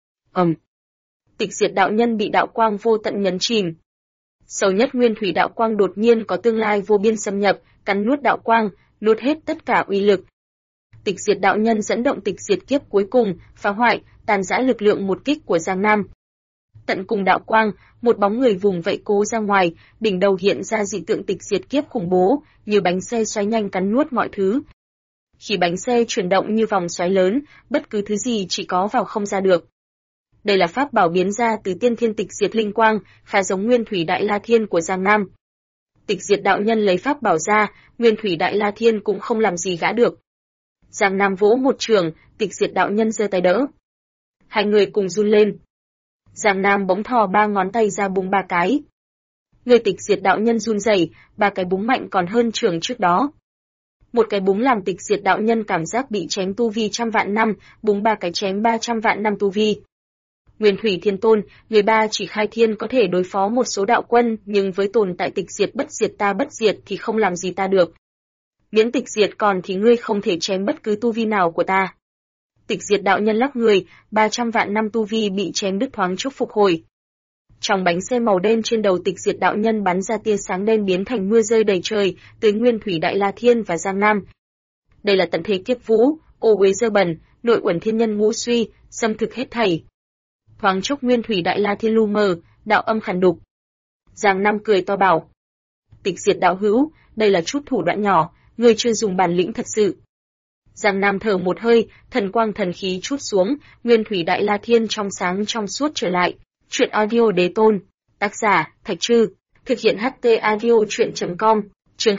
Tịch diệt đạo nhân bị đạo quang vô tận nhấn chìm. Sâu nhất nguyên thủy đạo quang đột nhiên có tương lai vô biên xâm nhập, cắn nuốt đạo quang, nuốt hết tất cả uy lực. Tịch diệt đạo nhân dẫn động tịch diệt kiếp cuối cùng, phá hoại, tàn rã lực lượng một kích của Giang Nam. Tận cùng đạo quang, một bóng người vùng vẫy cố ra ngoài, đỉnh đầu hiện ra dị tượng tịch diệt kiếp khủng bố, như bánh xe xoáy nhanh cắn nuốt mọi thứ. Khi bánh xe chuyển động như vòng xoáy lớn, bất cứ thứ gì chỉ có vào không ra được. Đây là pháp bảo biến ra từ tiên thiên tịch diệt linh quang, khá giống nguyên thủy Đại La Thiên của Giang Nam. Tịch diệt đạo nhân lấy pháp bảo ra, nguyên thủy Đại La Thiên cũng không làm gì gã được. Giang Nam vỗ một trường, tịch diệt đạo nhân giơ tay đỡ. Hai người cùng run lên. Giang Nam bỗng thò ba ngón tay ra búng ba cái. Người tịch diệt đạo nhân run rẩy, ba cái búng mạnh còn hơn trường trước đó. Một cái búng làm tịch diệt đạo nhân cảm giác bị chém tu vi trăm vạn năm, búng ba cái chém 300 vạn năm tu vi. Nguyên Thủy Thiên Tôn, người ba chỉ khai thiên có thể đối phó một số đạo quân, nhưng với tồn tại tịch diệt bất diệt ta bất diệt thì không làm gì ta được. Miễn tịch diệt còn thì ngươi không thể chém bất cứ tu vi nào của ta. Tịch diệt đạo nhân lắc người, 300 vạn năm tu vi bị chém đứt thoáng chốc phục hồi. Trong bánh xe màu đen trên đầu tịch diệt đạo nhân bắn ra tia sáng đen biến thành mưa rơi đầy trời, tới Nguyên Thủy Đại La Thiên và Giang Nam. Đây là tận thế kiếp vũ, ô uế dơ bẩn, nội uẩn thiên nhân ngũ suy, xâm thực hết thảy. Thoáng chốc Nguyên Thủy Đại La Thiên lu mờ, đạo âm khản đục. Giang Nam cười to bảo: Tịch diệt đạo hữu, đây là chút thủ đoạn nhỏ, ngươi chưa dùng bản lĩnh thật sự. Giang Nam thở một hơi, thần quang thần khí trút xuống, Nguyên Thủy Đại La Thiên trong sáng trong suốt trở lại. Truyện audio đế tôn, tác giả Thạch Trư, thực hiện HT audio truyện.com, chương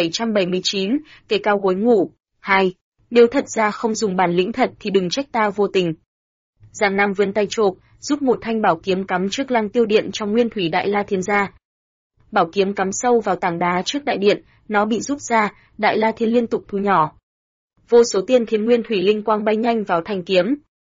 2779, cây cao gối ngủ. 2. Nếu thật ra không dùng bản lĩnh thật thì đừng trách ta vô tình. Giang Nam vươn tay chộp, rút một thanh bảo kiếm cắm trước lăng tiêu điện trong Nguyên Thủy Đại La Thiên ra. Bảo kiếm cắm sâu vào tảng đá trước đại điện, nó bị rút ra, Đại La Thiên liên tục thu nhỏ. Vô số tiên thiên nguyên thủy linh quang bay nhanh vào thanh kiếm.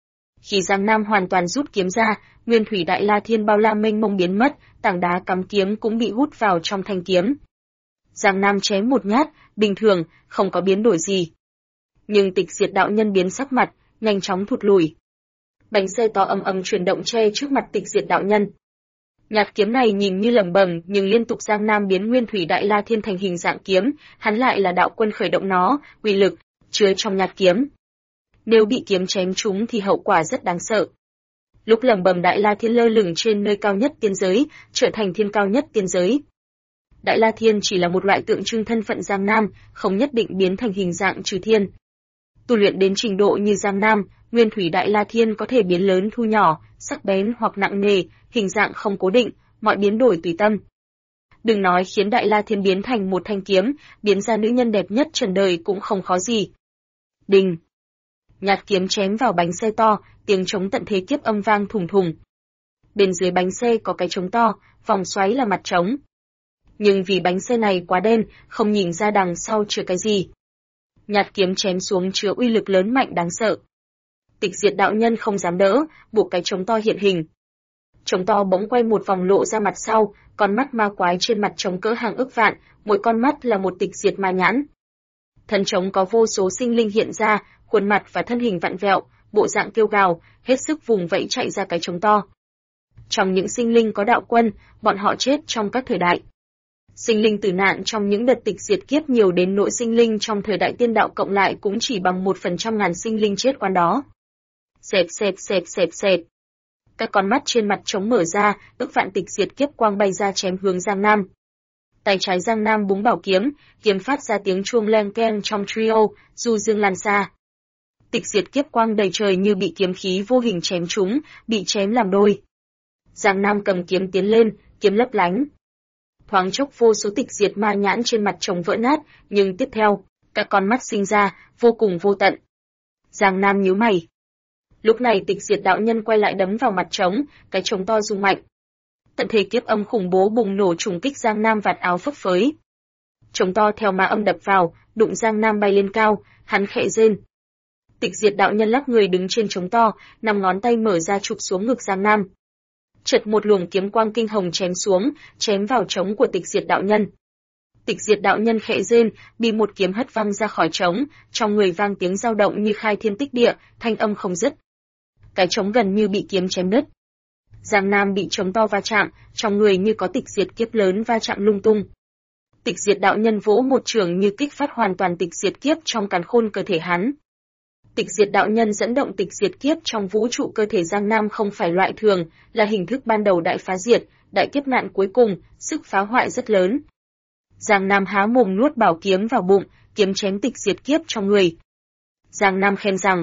Khi Giang Nam hoàn toàn rút kiếm ra, Nguyên Thủy Đại La Thiên bao la mênh mông biến mất, tảng đá cắm kiếm cũng bị hút vào trong thanh kiếm. Giang Nam chém một nhát, bình thường, không có biến đổi gì. Nhưng tịch diệt đạo nhân biến sắc mặt, nhanh chóng thụt lùi. Bánh xe to ầm ầm chuyển động che trước mặt tịch diệt đạo nhân. Nhát kiếm này nhìn như lẩm bẩm, nhưng liên tục Giang Nam biến Nguyên Thủy Đại La Thiên thành hình dạng kiếm, hắn lại là đạo quân khởi động nó, uy lực chứa trong nhát kiếm. Nếu bị kiếm chém trúng thì hậu quả rất đáng sợ. Lúc lẩm bẩm Đại La Thiên lơ lửng trên nơi cao nhất tiên giới, trở thành thiên cao nhất tiên giới. Đại La Thiên chỉ là một loại tượng trưng thân phận Giang Nam, không nhất định biến thành hình dạng trừ thiên. Tu luyện đến trình độ như Giang Nam, Nguyên Thủy Đại La Thiên có thể biến lớn thu nhỏ, sắc bén hoặc nặng nề, hình dạng không cố định, mọi biến đổi tùy tâm. Đừng nói khiến Đại La Thiên biến thành một thanh kiếm, biến ra nữ nhân đẹp nhất trần đời cũng không khó gì. Đình! Nhát kiếm chém vào bánh xe to, tiếng trống tận thế kiếp âm vang thùng thùng. Bên dưới bánh xe có cái trống to, vòng xoáy là mặt trống. Nhưng vì bánh xe này quá đen, không nhìn ra đằng sau chứa cái gì. Nhát kiếm chém xuống chứa uy lực lớn mạnh đáng sợ. Tịch diệt đạo nhân không dám đỡ, buộc cái trống to hiện hình. Trống to bỗng quay một vòng lộ ra mặt sau, con mắt ma quái trên mặt trống cỡ hàng ức vạn, mỗi con mắt là một tịch diệt ma nhãn. Thân trống có vô số sinh linh hiện ra, khuôn mặt và thân hình vặn vẹo, bộ dạng kêu gào, hết sức vùng vẫy chạy ra cái trống to. Trong những sinh linh có đạo quân, bọn họ chết trong các thời đại. Sinh linh tử nạn trong những đợt tịch diệt kiếp nhiều đến nỗi sinh linh trong thời đại tiên đạo cộng lại cũng chỉ bằng 1% ngàn sinh linh chết quan đó. Xẹp xẹp xẹp xẹp xẹp. Các con mắt trên mặt trống mở ra, ức vạn tịch diệt kiếp quang bay ra chém hướng Giang Nam. Tay trái Giang Nam búng bảo kiếm, kiếm phát ra tiếng chuông leng keng trong trio, du dương lan xa. Tịch diệt kiếp quang đầy trời như bị kiếm khí vô hình chém trúng, bị chém làm đôi. Giang Nam cầm kiếm tiến lên, kiếm lấp lánh. Thoáng chốc vô số tịch diệt ma nhãn trên mặt trống vỡ nát, nhưng tiếp theo, các con mắt sinh ra, vô cùng vô tận. Giang Nam nhíu mày. Lúc này tịch diệt đạo nhân quay lại đấm vào mặt trống, cái trống to rung mạnh. Tận thế kiếp âm khủng bố bùng nổ trùng kích Giang Nam vạt áo phấp phới. Trống to theo ma âm đập vào, đụng Giang Nam bay lên cao, hắn khẽ rên. Tịch diệt đạo nhân lắc người đứng trên trống to, 5 ngón tay mở ra chụp xuống ngực Giang Nam. Chợt một luồng kiếm quang kinh hồng chém xuống, chém vào trống của tịch diệt đạo nhân. Tịch diệt đạo nhân khẽ rên, bị một kiếm hất văng ra khỏi trống, trong người vang tiếng dao động như khai thiên tích địa, thanh âm không dứt. Cái trống gần như bị kiếm chém đứt. Giang Nam bị trống to va chạm, trong người như có tịch diệt kiếp lớn va chạm lung tung. Tịch diệt đạo nhân vỗ một trường như kích phát hoàn toàn tịch diệt kiếp trong càn khôn cơ thể hắn. Tịch diệt đạo nhân dẫn động tịch diệt kiếp trong vũ trụ cơ thể Giang Nam không phải loại thường, là hình thức ban đầu đại phá diệt, đại kiếp nạn cuối cùng, sức phá hoại rất lớn. Giang Nam há mồm nuốt bảo kiếm vào bụng, kiếm chém tịch diệt kiếp trong người. Giang Nam khen rằng,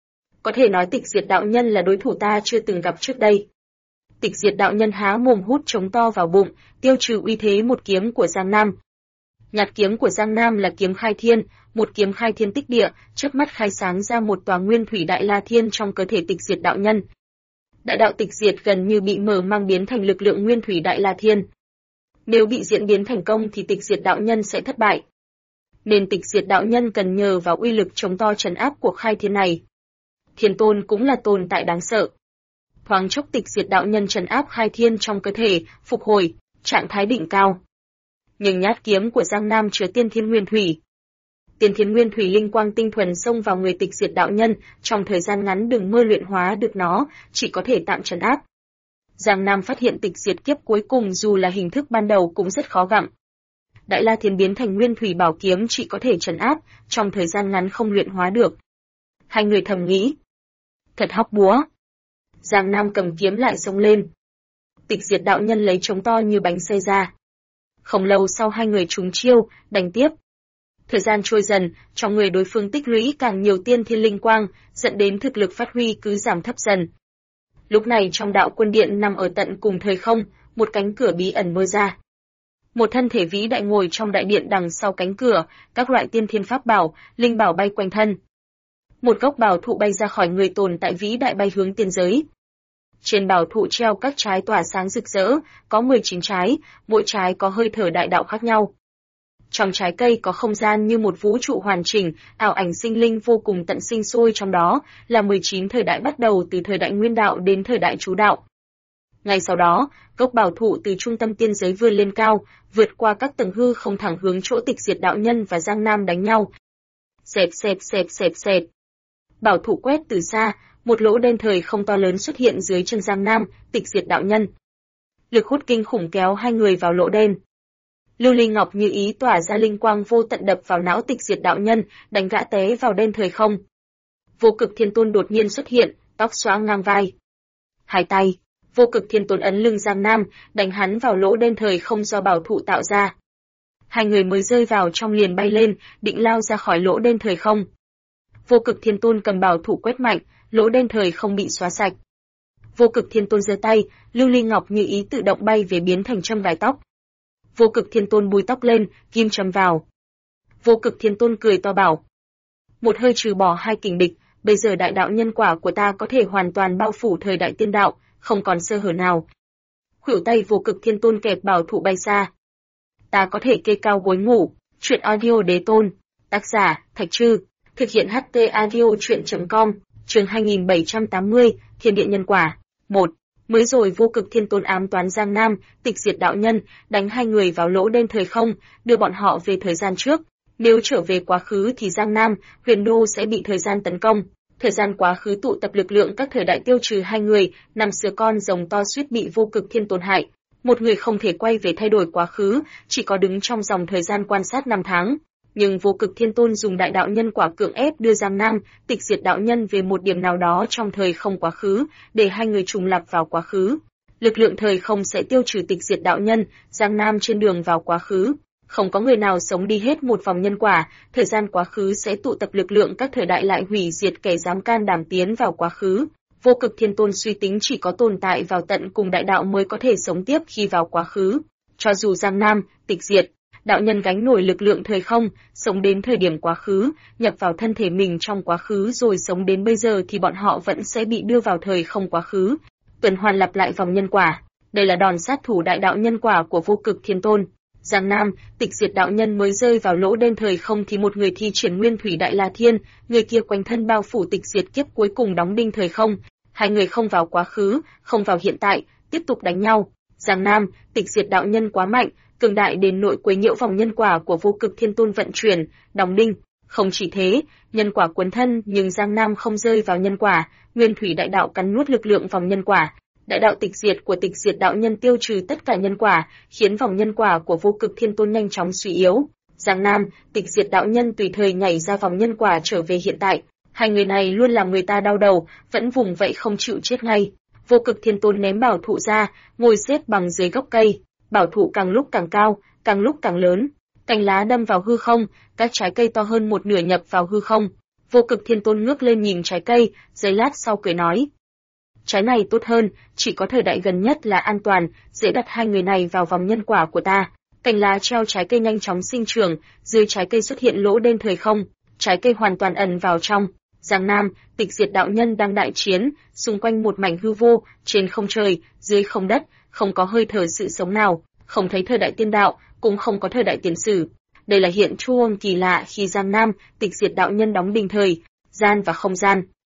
có thể nói tịch diệt đạo nhân là đối thủ ta chưa từng gặp trước đây. Tịch diệt đạo nhân há mồm hút trống to vào bụng, tiêu trừ uy thế một kiếm của Giang Nam. Nhát kiếm của Giang Nam là kiếm khai thiên, một kiếm khai thiên tích địa, chớp mắt khai sáng ra một tòa Nguyên Thủy Đại La Thiên trong cơ thể tịch diệt đạo nhân. Đại đạo tịch diệt gần như bị mở mang biến thành lực lượng Nguyên Thủy Đại La Thiên. Nếu bị diễn biến thành công thì tịch diệt đạo nhân sẽ thất bại. Nên tịch diệt đạo nhân cần nhờ vào uy lực chống to trấn áp của khai thiên này. Thiên tôn cũng là tồn tại đáng sợ. thoáng chốc tịch diệt đạo nhân trấn áp khai thiên trong cơ thể, phục hồi, trạng thái đỉnh cao. Nhưng nhát kiếm của Giang Nam chứa tiên thiên nguyên thủy. Tiên thiên nguyên thủy linh quang tinh thuần xông vào người tịch diệt đạo nhân, trong thời gian ngắn đừng mơ luyện hóa được nó, chỉ có thể tạm trấn áp. Giang Nam phát hiện tịch diệt kiếp cuối cùng dù là hình thức ban đầu cũng rất khó gặm. Đại La Thiên biến thành nguyên thủy bảo kiếm chỉ có thể trấn áp, trong thời gian ngắn không luyện hóa được. Hai người thầm nghĩ. Thật hóc búa. Giang Nam cầm kiếm lại xông lên. Tịch diệt đạo nhân lấy trống to như bánh xe ra. Không lâu sau hai người trúng chiêu, đánh tiếp. Thời gian trôi dần, trong người đối phương tích lũy càng nhiều tiên thiên linh quang, dẫn đến thực lực phát huy cứ giảm thấp dần. Lúc này trong đạo quân điện nằm ở tận cùng thời không, một cánh cửa bí ẩn mở ra. Một thân thể vĩ đại ngồi trong đại điện đằng sau cánh cửa, các loại tiên thiên pháp bảo, linh bảo bay quanh thân. Một gốc bảo thụ bay ra khỏi người tồn tại vĩ đại bay hướng tiên giới. Trên bảo thụ treo các trái tỏa sáng rực rỡ, có 19 trái, mỗi trái có hơi thở đại đạo khác nhau. Trong trái cây có không gian như một vũ trụ hoàn chỉnh, ảo ảnh sinh linh vô cùng tận sinh sôi trong đó, là 19 thời đại bắt đầu từ thời đại nguyên đạo đến thời đại chú đạo. Ngay sau đó, gốc bảo thụ từ trung tâm tiên giới vươn lên cao, vượt qua các tầng hư không thẳng hướng chỗ tịch diệt đạo nhân và Giang Nam đánh nhau. Xẹp xẹp xẹp xẹp xẹp. Bảo thụ quét từ xa, một lỗ đen thời không to lớn xuất hiện dưới chân Giang Nam, tịch diệt đạo nhân. Lực hút kinh khủng kéo hai người vào lỗ đen. Lưu Ly Ngọc như ý tỏa ra linh quang vô tận đập vào não tịch diệt đạo nhân, đánh gã té vào đen thời không. Vô Cực Thiên Tôn đột nhiên xuất hiện, tóc xóa ngang vai. Hai tay, Vô Cực Thiên Tôn ấn lưng Giang Nam, đánh hắn vào lỗ đen thời không do bảo thụ tạo ra. Hai người mới rơi vào trong liền bay lên, định lao ra khỏi lỗ đen thời không. Vô Cực Thiên Tôn cầm bảo thụ quét mạnh, lỗ đen thời không bị xóa sạch. Vô Cực Thiên Tôn giơ tay, Lưu Ly Ngọc như ý tự động bay về biến thành châm gài tóc. Vô Cực Thiên Tôn búi tóc lên, ghim châm vào. Vô Cực Thiên Tôn cười to bảo: một hơi trừ bỏ hai kình địch, bây giờ đại đạo nhân quả của ta có thể hoàn toàn bao phủ thời đại tiên đạo, không còn sơ hở nào. Khuỷu tay Vô Cực Thiên Tôn kẹp bảo thụ bay xa. Ta có thể kê cao gối ngủ. Truyện audio Đế Tôn. Tác giả Thạch Trư. Thực hiện HT audio truyện.com. Chương 2780, Thiên địa nhân quả. 1. Mới rồi Vô Cực Thiên Tôn ám toán Giang Nam, tịch diệt đạo nhân, đánh hai người vào lỗ đen thời không, đưa bọn họ về thời gian trước. Nếu trở về quá khứ thì Giang Nam, Huyền Đô sẽ bị thời gian tấn công. Thời gian quá khứ tụ tập lực lượng các thời đại tiêu trừ hai người, năm xưa con rồng to suýt bị Vô Cực Thiên Tôn hại. Một người không thể quay về thay đổi quá khứ, chỉ có đứng trong dòng thời gian quan sát 5 tháng. Nhưng Vô Cực Thiên Tôn dùng đại đạo nhân quả cưỡng ép đưa Giang Nam, tịch diệt đạo nhân về một điểm nào đó trong thời không quá khứ, để hai người trùng lặp vào quá khứ. Lực lượng thời không sẽ tiêu trừ tịch diệt đạo nhân, Giang Nam trên đường vào quá khứ. Không có người nào sống đi hết một vòng nhân quả, thời gian quá khứ sẽ tụ tập lực lượng các thời đại lại hủy diệt kẻ dám can đảm tiến vào quá khứ. Vô Cực Thiên Tôn suy tính chỉ có tồn tại vào tận cùng đại đạo mới có thể sống tiếp khi vào quá khứ. Cho dù Giang Nam, tịch diệt, đạo nhân gánh nổi lực lượng thời không, sống đến thời điểm quá khứ, nhập vào thân thể mình trong quá khứ rồi sống đến bây giờ thì bọn họ vẫn sẽ bị đưa vào thời không quá khứ. Tuần hoàn lặp lại vòng nhân quả. Đây là đòn sát thủ đại đạo nhân quả của Vô Cực Thiên Tôn. Giang Nam, tịch diệt đạo nhân mới rơi vào lỗ đen thời không thì một người thi triển nguyên thủy đại la thiên, người kia quanh thân bao phủ tịch diệt kiếp cuối cùng đóng đinh thời không. Hai người không vào quá khứ, không vào hiện tại, tiếp tục đánh nhau. Giang Nam, tịch diệt đạo nhân quá mạnh, cường đại đến nội quấy nhiễu vòng nhân quả của Vô Cực Thiên Tôn vận chuyển, đóng đinh. Không chỉ thế, nhân quả cuốn thân nhưng Giang Nam không rơi vào nhân quả, nguyên thủy đại đạo cắn nuốt lực lượng vòng nhân quả. Đại đạo tịch diệt của tịch diệt đạo nhân tiêu trừ tất cả nhân quả, khiến vòng nhân quả của Vô Cực Thiên Tôn nhanh chóng suy yếu. Giang Nam, tịch diệt đạo nhân tùy thời nhảy ra vòng nhân quả trở về hiện tại. Hai người này luôn làm người ta đau đầu, vẫn vùng vậy không chịu chết ngay. Vô Cực Thiên Tôn ném bảo thụ ra, ngồi xếp bằng dưới gốc cây. Bảo thụ càng lúc càng cao, càng lúc càng lớn. Cành lá đâm vào hư không, các trái cây to hơn một nửa nhập vào hư không. Vô Cực Thiên Tôn ngước lên nhìn trái cây, giây lát sau cười nói: trái này tốt hơn, chỉ có thời đại gần nhất là an toàn, dễ đặt hai người này vào vòng nhân quả của ta. Cành lá treo trái cây nhanh chóng sinh trưởng, dưới trái cây xuất hiện lỗ đen thời không, trái cây hoàn toàn ẩn vào trong. Giang Nam, tịch diệt đạo nhân đang đại chiến, xung quanh một mảnh hư vô, trên không trời, dưới không đất, không có hơi thở sự sống nào, không thấy thời đại tiên đạo, cũng không có thời đại tiền sử. Đây là hiện chuông kỳ lạ khi Giang Nam, tịch diệt đạo nhân đóng đinh thời gian và không gian.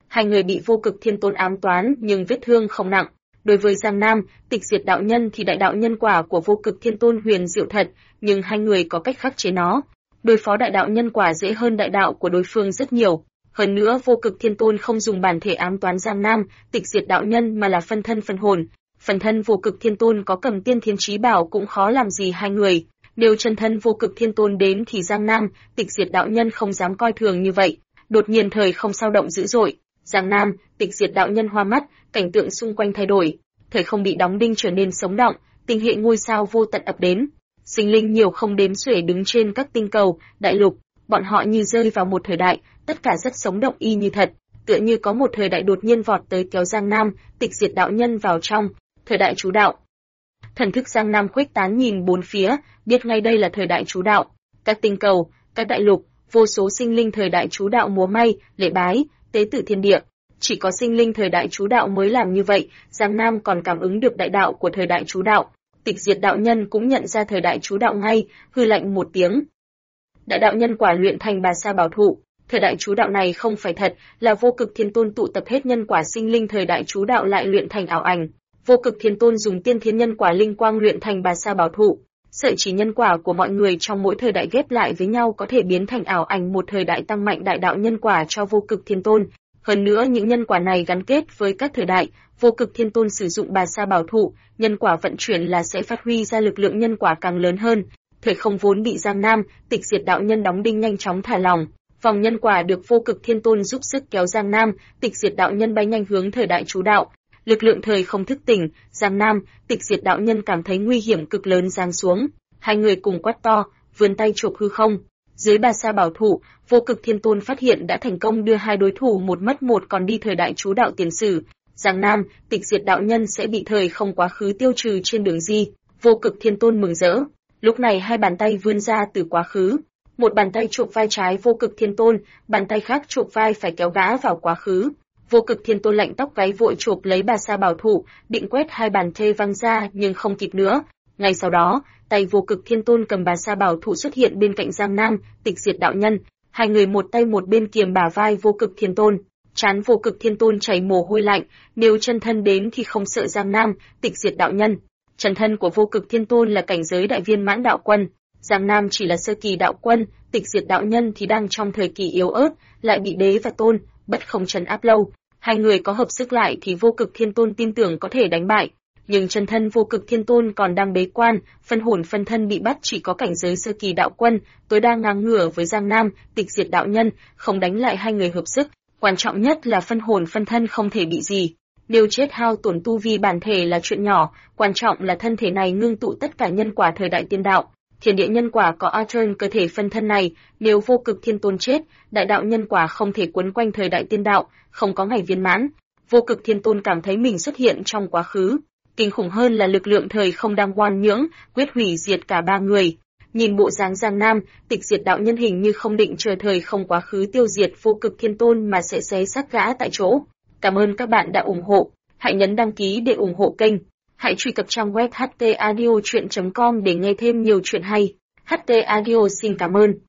Hai người bị Vô Cực Thiên Tôn ám toán nhưng vết thương không nặng. Đối với Giang Nam, Tịch Diệt đạo nhân thì đại đạo nhân quả của Vô Cực Thiên Tôn huyền diệu thật, nhưng hai người có cách khắc chế nó. Đối phó đại đạo nhân quả dễ hơn đại đạo của đối phương rất nhiều. Hơn nữa Vô Cực Thiên Tôn không dùng bản thể ám toán Giang Nam, Tịch Diệt đạo nhân mà là phân thân phân hồn. Phần thân Vô Cực Thiên Tôn có cầm tiên thiên chí bảo cũng khó làm gì hai người. Nếu chân thân Vô Cực Thiên Tôn đến thì Giang Nam, Tịch Diệt đạo nhân không dám coi thường như vậy. Đột nhiên thời không sao động dữ dội, Giang Nam, Tịch Diệt đạo nhân hoa mắt, cảnh tượng xung quanh thay đổi, thời không bị đóng đinh trở nên sống động, tinh hệ ngôi sao vô tận ập đến. Sinh linh nhiều không đếm xuể đứng trên các tinh cầu, đại lục, bọn họ như rơi vào một thời đại, tất cả rất sống động y như thật, tựa như có một thời đại đột nhiên vọt tới kéo Giang Nam, Tịch Diệt đạo nhân vào trong, thời đại chú đạo. Thần thức Giang Nam khuếch tán nhìn bốn phía, biết ngay đây là thời đại chú đạo. Các tinh cầu, các đại lục, vô số sinh linh thời đại chú đạo múa may, lễ bái, tế tự thiên địa. Chỉ có sinh linh thời đại chú đạo mới làm như vậy, Giang Nam còn cảm ứng được đại đạo của thời đại chú đạo. Tịch Diệt đạo nhân cũng nhận ra thời đại chú đạo ngay, hư lạnh một tiếng. Đại đạo nhân quả luyện thành Bà Sa Bảo Thụ. Thời đại chú đạo này không phải thật, là Vô Cực Thiên Tôn tụ tập hết nhân quả sinh linh thời đại chú đạo lại luyện thành ảo ảnh. Vô Cực Thiên Tôn dùng tiên thiên nhân quả linh quang luyện thành Bà Sa Bảo Thụ. Sợi chỉ nhân quả của mọi người trong mỗi thời đại ghép lại với nhau có thể biến thành ảo ảnh một thời đại tăng mạnh đại đạo nhân quả cho Vô Cực Thiên Tôn. Hơn nữa những nhân quả này gắn kết với các thời đại, Vô Cực Thiên Tôn sử dụng Bà Sa Bảo Thụ, nhân quả vận chuyển là sẽ phát huy ra lực lượng nhân quả càng lớn hơn. Thời không vốn bị Giang Nam, Tịch Diệt đạo nhân đóng đinh nhanh chóng thả lỏng. Vòng nhân quả được Vô Cực Thiên Tôn giúp sức kéo Giang Nam, Tịch Diệt đạo nhân bay nhanh hướng thời đại chú đạo. Lực lượng thời không thức tỉnh, Giang Nam, Tịch Diệt đạo nhân cảm thấy nguy hiểm cực lớn giáng xuống. Hai người cùng quát to, vươn tay chộp hư không. Dưới Bà Sa Bảo Thụ, Vô Cực Thiên Tôn phát hiện đã thành công đưa hai đối thủ một mất một còn đi thời đại chú đạo tiền sử. Giang Nam, Tịch Diệt đạo nhân sẽ bị thời không quá khứ tiêu trừ trên đường di. Vô Cực Thiên Tôn mừng rỡ. Lúc này hai bàn tay vươn ra từ quá khứ. Một bàn tay chộp vai trái Vô Cực Thiên Tôn, bàn tay khác chộp vai phải kéo gã vào quá khứ. Vô Cực Thiên Tôn lạnh tóc gáy vội chộp lấy Bà Sa Bảo Thụ, định quét hai bàn tay văng ra nhưng không kịp nữa. Ngay sau đó, tay Vô Cực Thiên Tôn cầm Bà Sa Bảo Thụ xuất hiện bên cạnh Giang Nam, Tịch Diệt đạo nhân. Hai người một tay một bên kiềm bả vai Vô Cực Thiên Tôn. Trán Vô Cực Thiên Tôn chảy mồ hôi lạnh, nếu chân thân đến thì không sợ Giang Nam, Tịch Diệt đạo nhân. Chân thân của Vô Cực Thiên Tôn là cảnh giới đại viên mãn đạo quân, Giang Nam chỉ là sơ kỳ đạo quân, Tịch Diệt đạo nhân thì đang trong thời kỳ yếu ớt, lại bị đế và tôn bất không trấn áp lâu. Hai người có hợp sức lại thì Vô Cực Thiên Tôn tin tưởng có thể đánh bại, nhưng chân thân Vô Cực Thiên Tôn còn đang bế quan, phân hồn phân thân bị bắt chỉ có cảnh giới sơ kỳ đạo quân, tối đa ngang ngửa với Giang Nam, Tịch Diệt đạo nhân, không đánh lại hai người hợp sức. Quan trọng nhất là phân hồn phân thân không thể bị gì. Nếu chết hao tổn tu vi bản thể là chuyện nhỏ, quan trọng là thân thể này ngưng tụ tất cả nhân quả thời đại tiên đạo. Thiên địa nhân quả có Atron cơ thể phân thân này, nếu Vô Cực Thiên Tôn chết, đại đạo nhân quả không thể quấn quanh thời đại tiên đạo, không có ngày viên mãn. Vô Cực Thiên Tôn cảm thấy mình xuất hiện trong quá khứ. Kinh khủng hơn là lực lượng thời không đang oan nhưỡng, quyết hủy diệt cả ba người. Nhìn bộ dáng Giang Nam, Tịch Diệt đạo nhân hình như không định chờ thời không quá khứ tiêu diệt Vô Cực Thiên Tôn mà sẽ xé xác gã tại chỗ. Cảm ơn các bạn đã ủng hộ. Hãy nhấn đăng ký để ủng hộ kênh. Hãy truy cập trang web htaudio.com để nghe thêm nhiều chuyện hay. HT Audio xin cảm ơn.